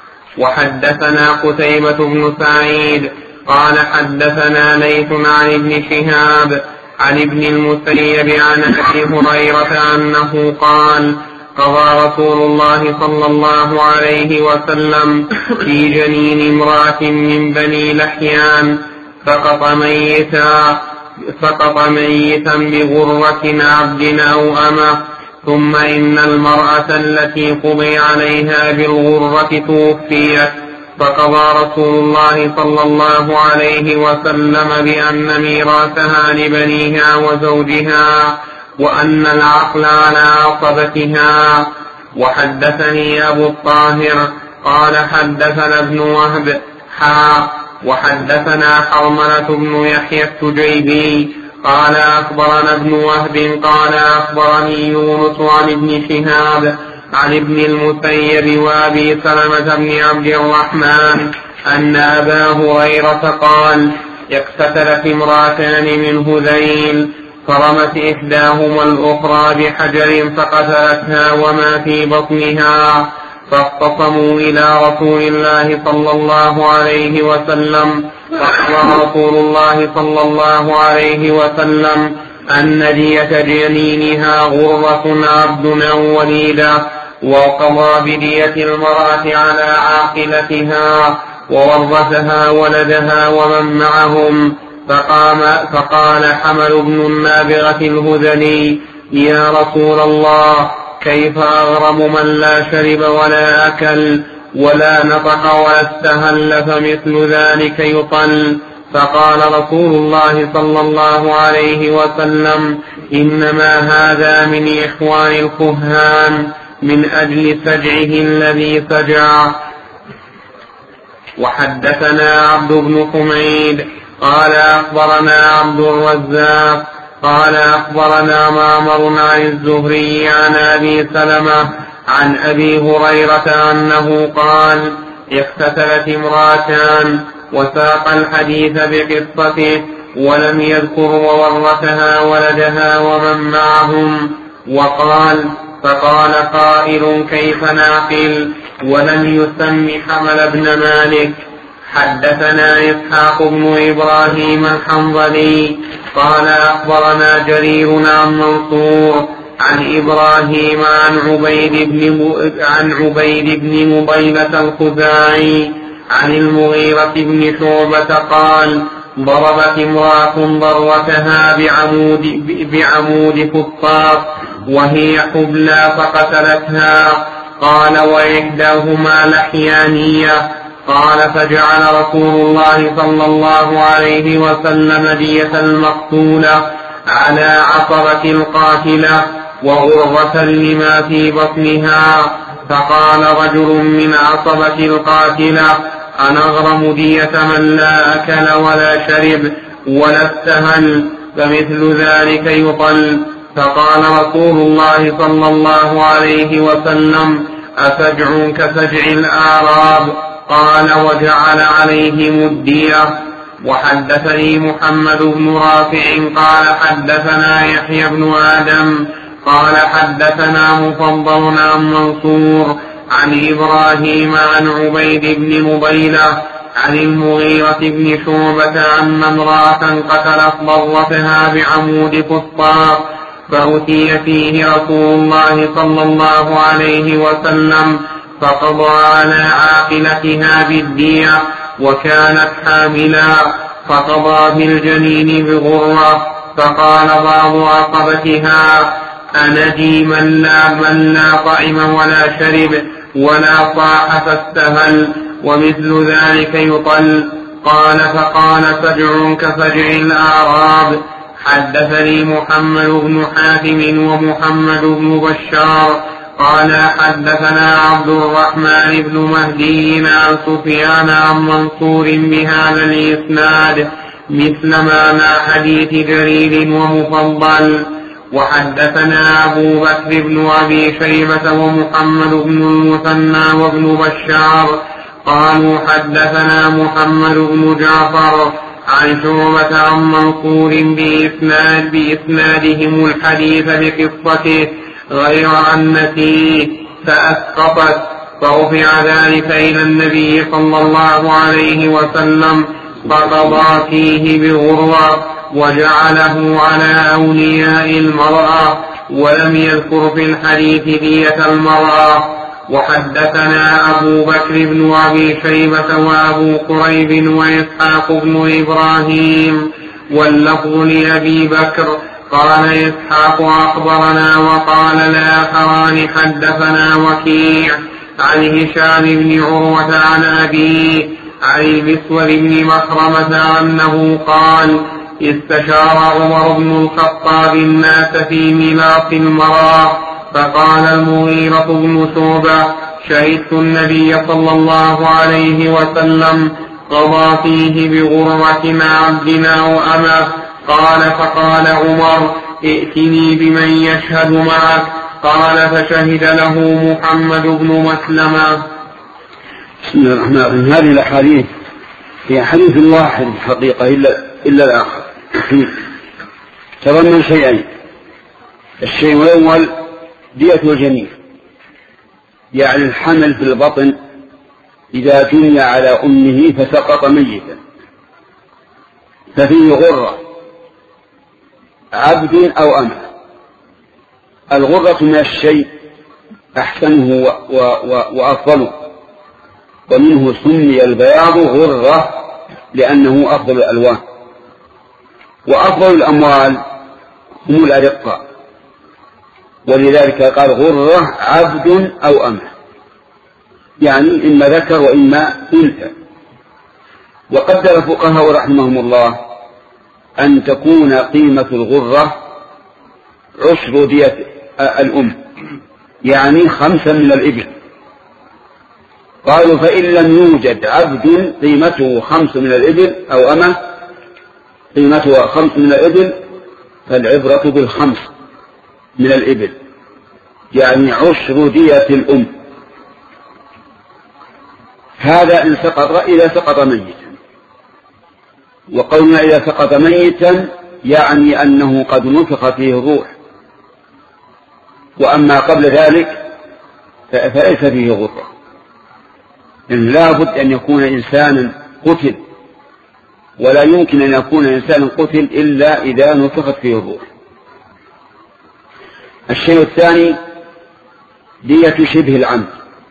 وحدثنا قتيبة بن سعيد قال حدثنا ليث عن ابن شهاب عن ابن المسيب عن أبي هريرة أنه قال قضى رسول الله صلى الله عليه وسلم في جنين امرأة من بني لحيان سقط ميتا سقط ميتا بغرة عبد أو أمة، ثم إن المرأة التي قضي عليها بالغرة توفيت، فقضى رسول الله صلى الله عليه وسلم بأن ميراثها لبنيها وزوجها، وأن العقل على عصبتها. وحدثني أبو الطاهر قال حدثنا ابن وهب حا وحدثنا حرملة بن يحيى التجيبي قال أخبرنا ابن وهب قال أخبرني يونس عن ابن شهاب عن ابن المسيب وأبي سلمة بن عبد الرحمن أن أبا هريرة قال اقتتلت امرأتان من هذيل فرمت إحداهما الأخرى بحجر فقتلتها وما في بطنها، فاختصموا إلى رسول الله صلى الله عليه وسلم، فقال رسول الله صلى الله عليه وسلم أن دية جنينها غرة عبد أو وليدة، وقضى بدية المرأة على عاقلتها وورثها ولدها ومن معهم. فقام فقال حمل بن النابغة الهذلي يا رسول الله كيف أغرم من لا شرب ولا أكل ولا نطق ولا استهل فمثل ذلك يطل؟ فقال رسول الله صلى الله عليه وسلم إنما هذا من إخوان الكهان من أجل سجعه الذي سجع. وحدثنا عبد بن حميد قال أخبرنا عبد الرزاق قال أخبرنا معمر عن الزهري عن أبي سلمة عن أبي هريرة أنه قال اقتتلت امرأتان، وساق الحديث بقصته ولم يذكر وورثها ولدها ومن معهم. وقال فقال قائل كيف نعقل؟ ولم يسم حمل بن مالك. حدثنا إسحاق بن إبراهيم الحنظلي قال أخبرنا جرير عن منصور عن إبراهيم عن عبيد بن عن عبيد بن مبيلة الخزاعي عن المغيرة بن شعبة قال ضربت امرأة ضرتها بعمود بعمود فطاس وهي حبلى فقتلتها. قال وإحداهما لحيانية. قال فجعل رسول الله صلى الله عليه وسلم دية المقتولة على عصبة القاتلة وغرة لما في بطنها. فقال رجل من عصبة القاتلة أنغرم دية من لا أكل ولا شرب ولا استهل فمثل ذلك يطل؟ فقال رسول الله صلى الله عليه وسلم أسجع كسجع الأعراب؟ قال وجعل عليهم الدية. وحدثني محمد بن رافع قال حدثنا يحيى بن آدم قال حدثنا مفضل عن منصور عن إبراهيم عن عبيد بن مبيلة عن المغيرة بن شعبة عن امرأة قتلت ضرتها بعمود فسطاط فأتي فيه رسول الله صلى الله عليه وسلم فقضى على عاقلتها بالدية وكانت حاملا، فقضى بالجنين بغرة. فقال بعض عصبتها أنجي من لا, من لا طعم ولا شرب ولا صاح فاستهل ومثل ذلك يطل. قال فقال فجع كفجع الأعراب. حدثني محمد بن حاتم ومحمد بن بشار قال حدثنا عبد الرحمن بن مهدي عن سفيان عن منصور بهذا الإسناد مثل ما مع حديث جرير ومفضل. وحدثنا أبو بكر بن أبي شيبة ومحمد بن المثنى وابن بشار قالوا حدثنا محمد بن جعفر عن شعبة عن منصور بإسناد بإسنادهم الحديث بقصته غير أن فيه فأسقطت فرفع ذلك إلى النبي صلى الله عليه وسلم فقضى فيه بغرة وجعله على أولياء المرأة ولم يذكر في الحديث دية المرأة. وحدثنا أبو بكر بن أبي شيبة وأبو قريب وإسحاق بن إبراهيم واللفظ لأبي بكر قال إسحاق أخبرنا وقال الآخران حدثنا وكيع عن هشام بن عروة عن أبيه عن المسور بن مخرمة أنه قال استشار عمر بن الخطاب الناس في ميراث المرأة فقال المغيرة بن شعبة شهدت النبي صلى الله عليه وسلم قضى فيه بغرة عبدنا وأمه. قال فقال عمر ائتني بمن يشهد معك. قال فشهد له محمد بن مسلمة. بسم الله الرحمن الرحيم. هذه الأحاديث هي حديث واحد الحقيقة إلا, إلا الآخر تضمن شيئين. الشيء الأول دية الجنين يعني الحمل في البطن إذا جني على أمه فسقط ميتا ففيه غرة عبد أو أمة. الغرة من الشيء أحسنه وأفضله ومنه سمي البياض غرة لأنه أفضل الألوان. وأفضل الأموال هم الأرقاء ولذلك قال غرة عبد أو أمة يعني إما ذكر وإما أنثى. وقدر الفقهاء رحمهم الله أن تكون قيمة الغرة عشر دية الأم يعني خمسا من الإبل. قالوا فإن لم يوجد عبد قيمته خمس من الإبل أو أمة قيمتها خمس من الإبل فالعبرة بالخمس من الإبل يعني عشر دية الأم. هذا إن سقط إذا سقط ميتا. وقولنا إذا سقط ميتا يعني أنه قد نفخ فيه الروح. وأما قبل ذلك فليس فيه غرة. إن لا بد أن يكون إنسانا قتل ولا يمكن أن يكون إنسانا قتل إلا إذا نفخت فيه الروح. الشيء الثاني دية شبه العمد.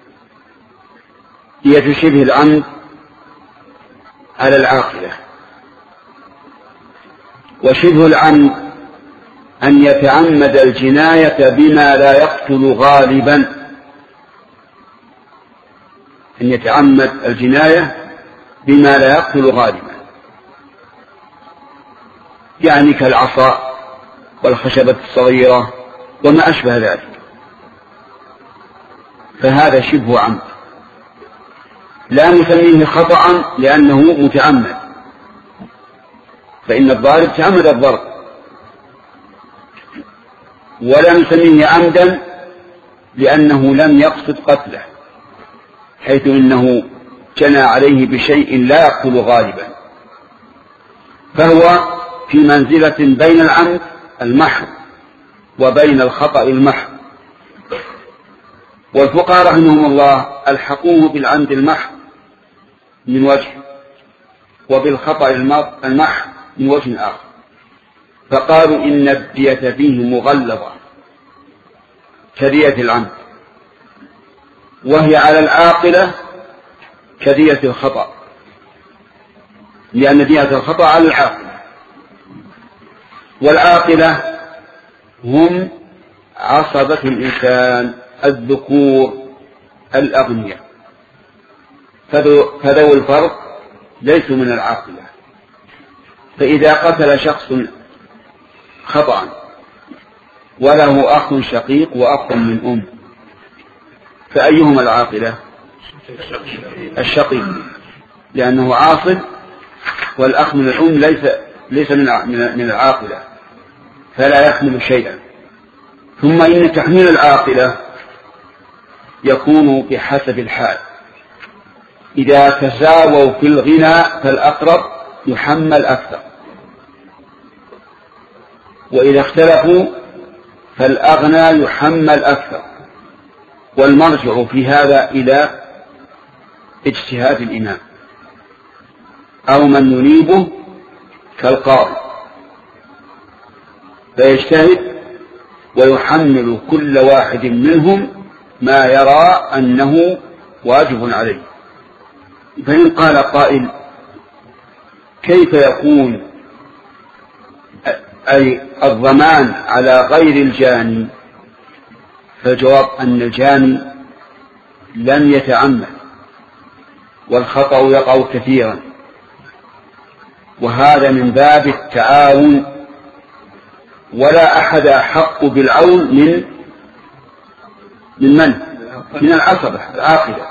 دية شبه العمد على العاقلة. وشبه العمد أن يتعمد الجناية بما لا يقتل غالبا. أن يتعمد الجناية بما لا يقتل غالبا يعني كالعصا والخشبة الصغيرة وما أشبه ذلك فهذا شبه عمد. لا نسميه خطأ لأنه متعمد فإن الضارب تعمد الضرب. ولا نسميه عمدا لأنه لم يقصد قتله حيث إنه جنى عليه بشيء لا يقتل غالبا فهو في منزلة بين العمد المحض وبين الخطأ المحض. والفقهاء رحمهم الله ألحقوه بالعمد المحض من وجه وبالخطأ المحض من وجه آخر فقالوا إن الدية فيه مغلظة كدية العمد وهي على العاقلة كدية الخطأ لأن دية الخطأ على العاقلة. والعاقلة هم عصبة الإنسان الذكور الأغنياء، فذوي الفرض ليسوا من العاقلة. فإذا قتل شخص خطأ وله أخ شقيق وأخ من أم، فأيهما العاقلة؟ الشقيق، لأنه عاصب، والأخ من الأم ليس ليس من العاقلة فلا يحمل شيئا. ثم إن تحميل العاقلة يكون بحسب الحال. إذا تساووا في الغنى فالأقرب يحمل أكثر، وإذا اختلفوا فالأغنى يحمل أكثر. والمرجع في هذا إلى اجتهاد الإمام أو من ينيبه كالقاضي، فيجتهد ويحمل كل واحد منهم ما يرى أنه واجب عليه. فإن قال قائل كيف يكون أي الضمان على غير الجاني؟ فالجواب أن الجاني لم يتعمد، والخطأ يقع كثيرا، وهذا من باب التعاون، ولا أحد أحق بالعون من من من؟ من العصبة العاقلة.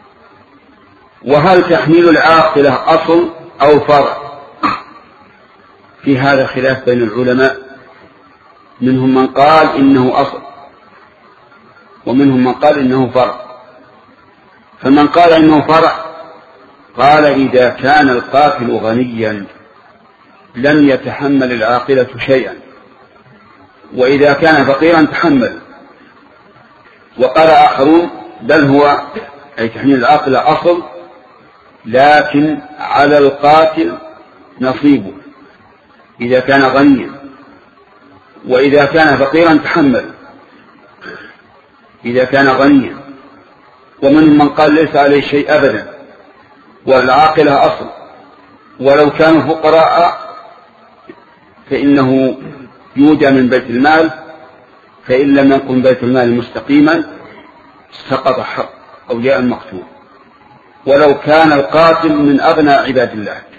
وهل تحميل العاقلة أصل أو فرع؟ في هذا خلاف بين العلماء، منهم من قال إنه أصل ومنهم من قال إنه فرع. فمن قال إنه فرع قال إذا كان القاتل غنيا لم يتحمل العاقلة شيئا، وإذا كان فقيرا تحمل. وقال آخرون بل هو أي تحميل العاقلة أصل، لكن على القاتل نصيبه إذا كان غنيا، وإذا كان فقيرا تحمل إذا كان غنيا. ومن من قال ليس عليه شيء أبدا والعاقلة أصل، ولو كانوا فقراء فإنه يودى من بيت المال، فإن لم يكن بيت المال مستقيما سقط حق أولياء المقتول، ولو كان القاتل من أغنى عباد الله.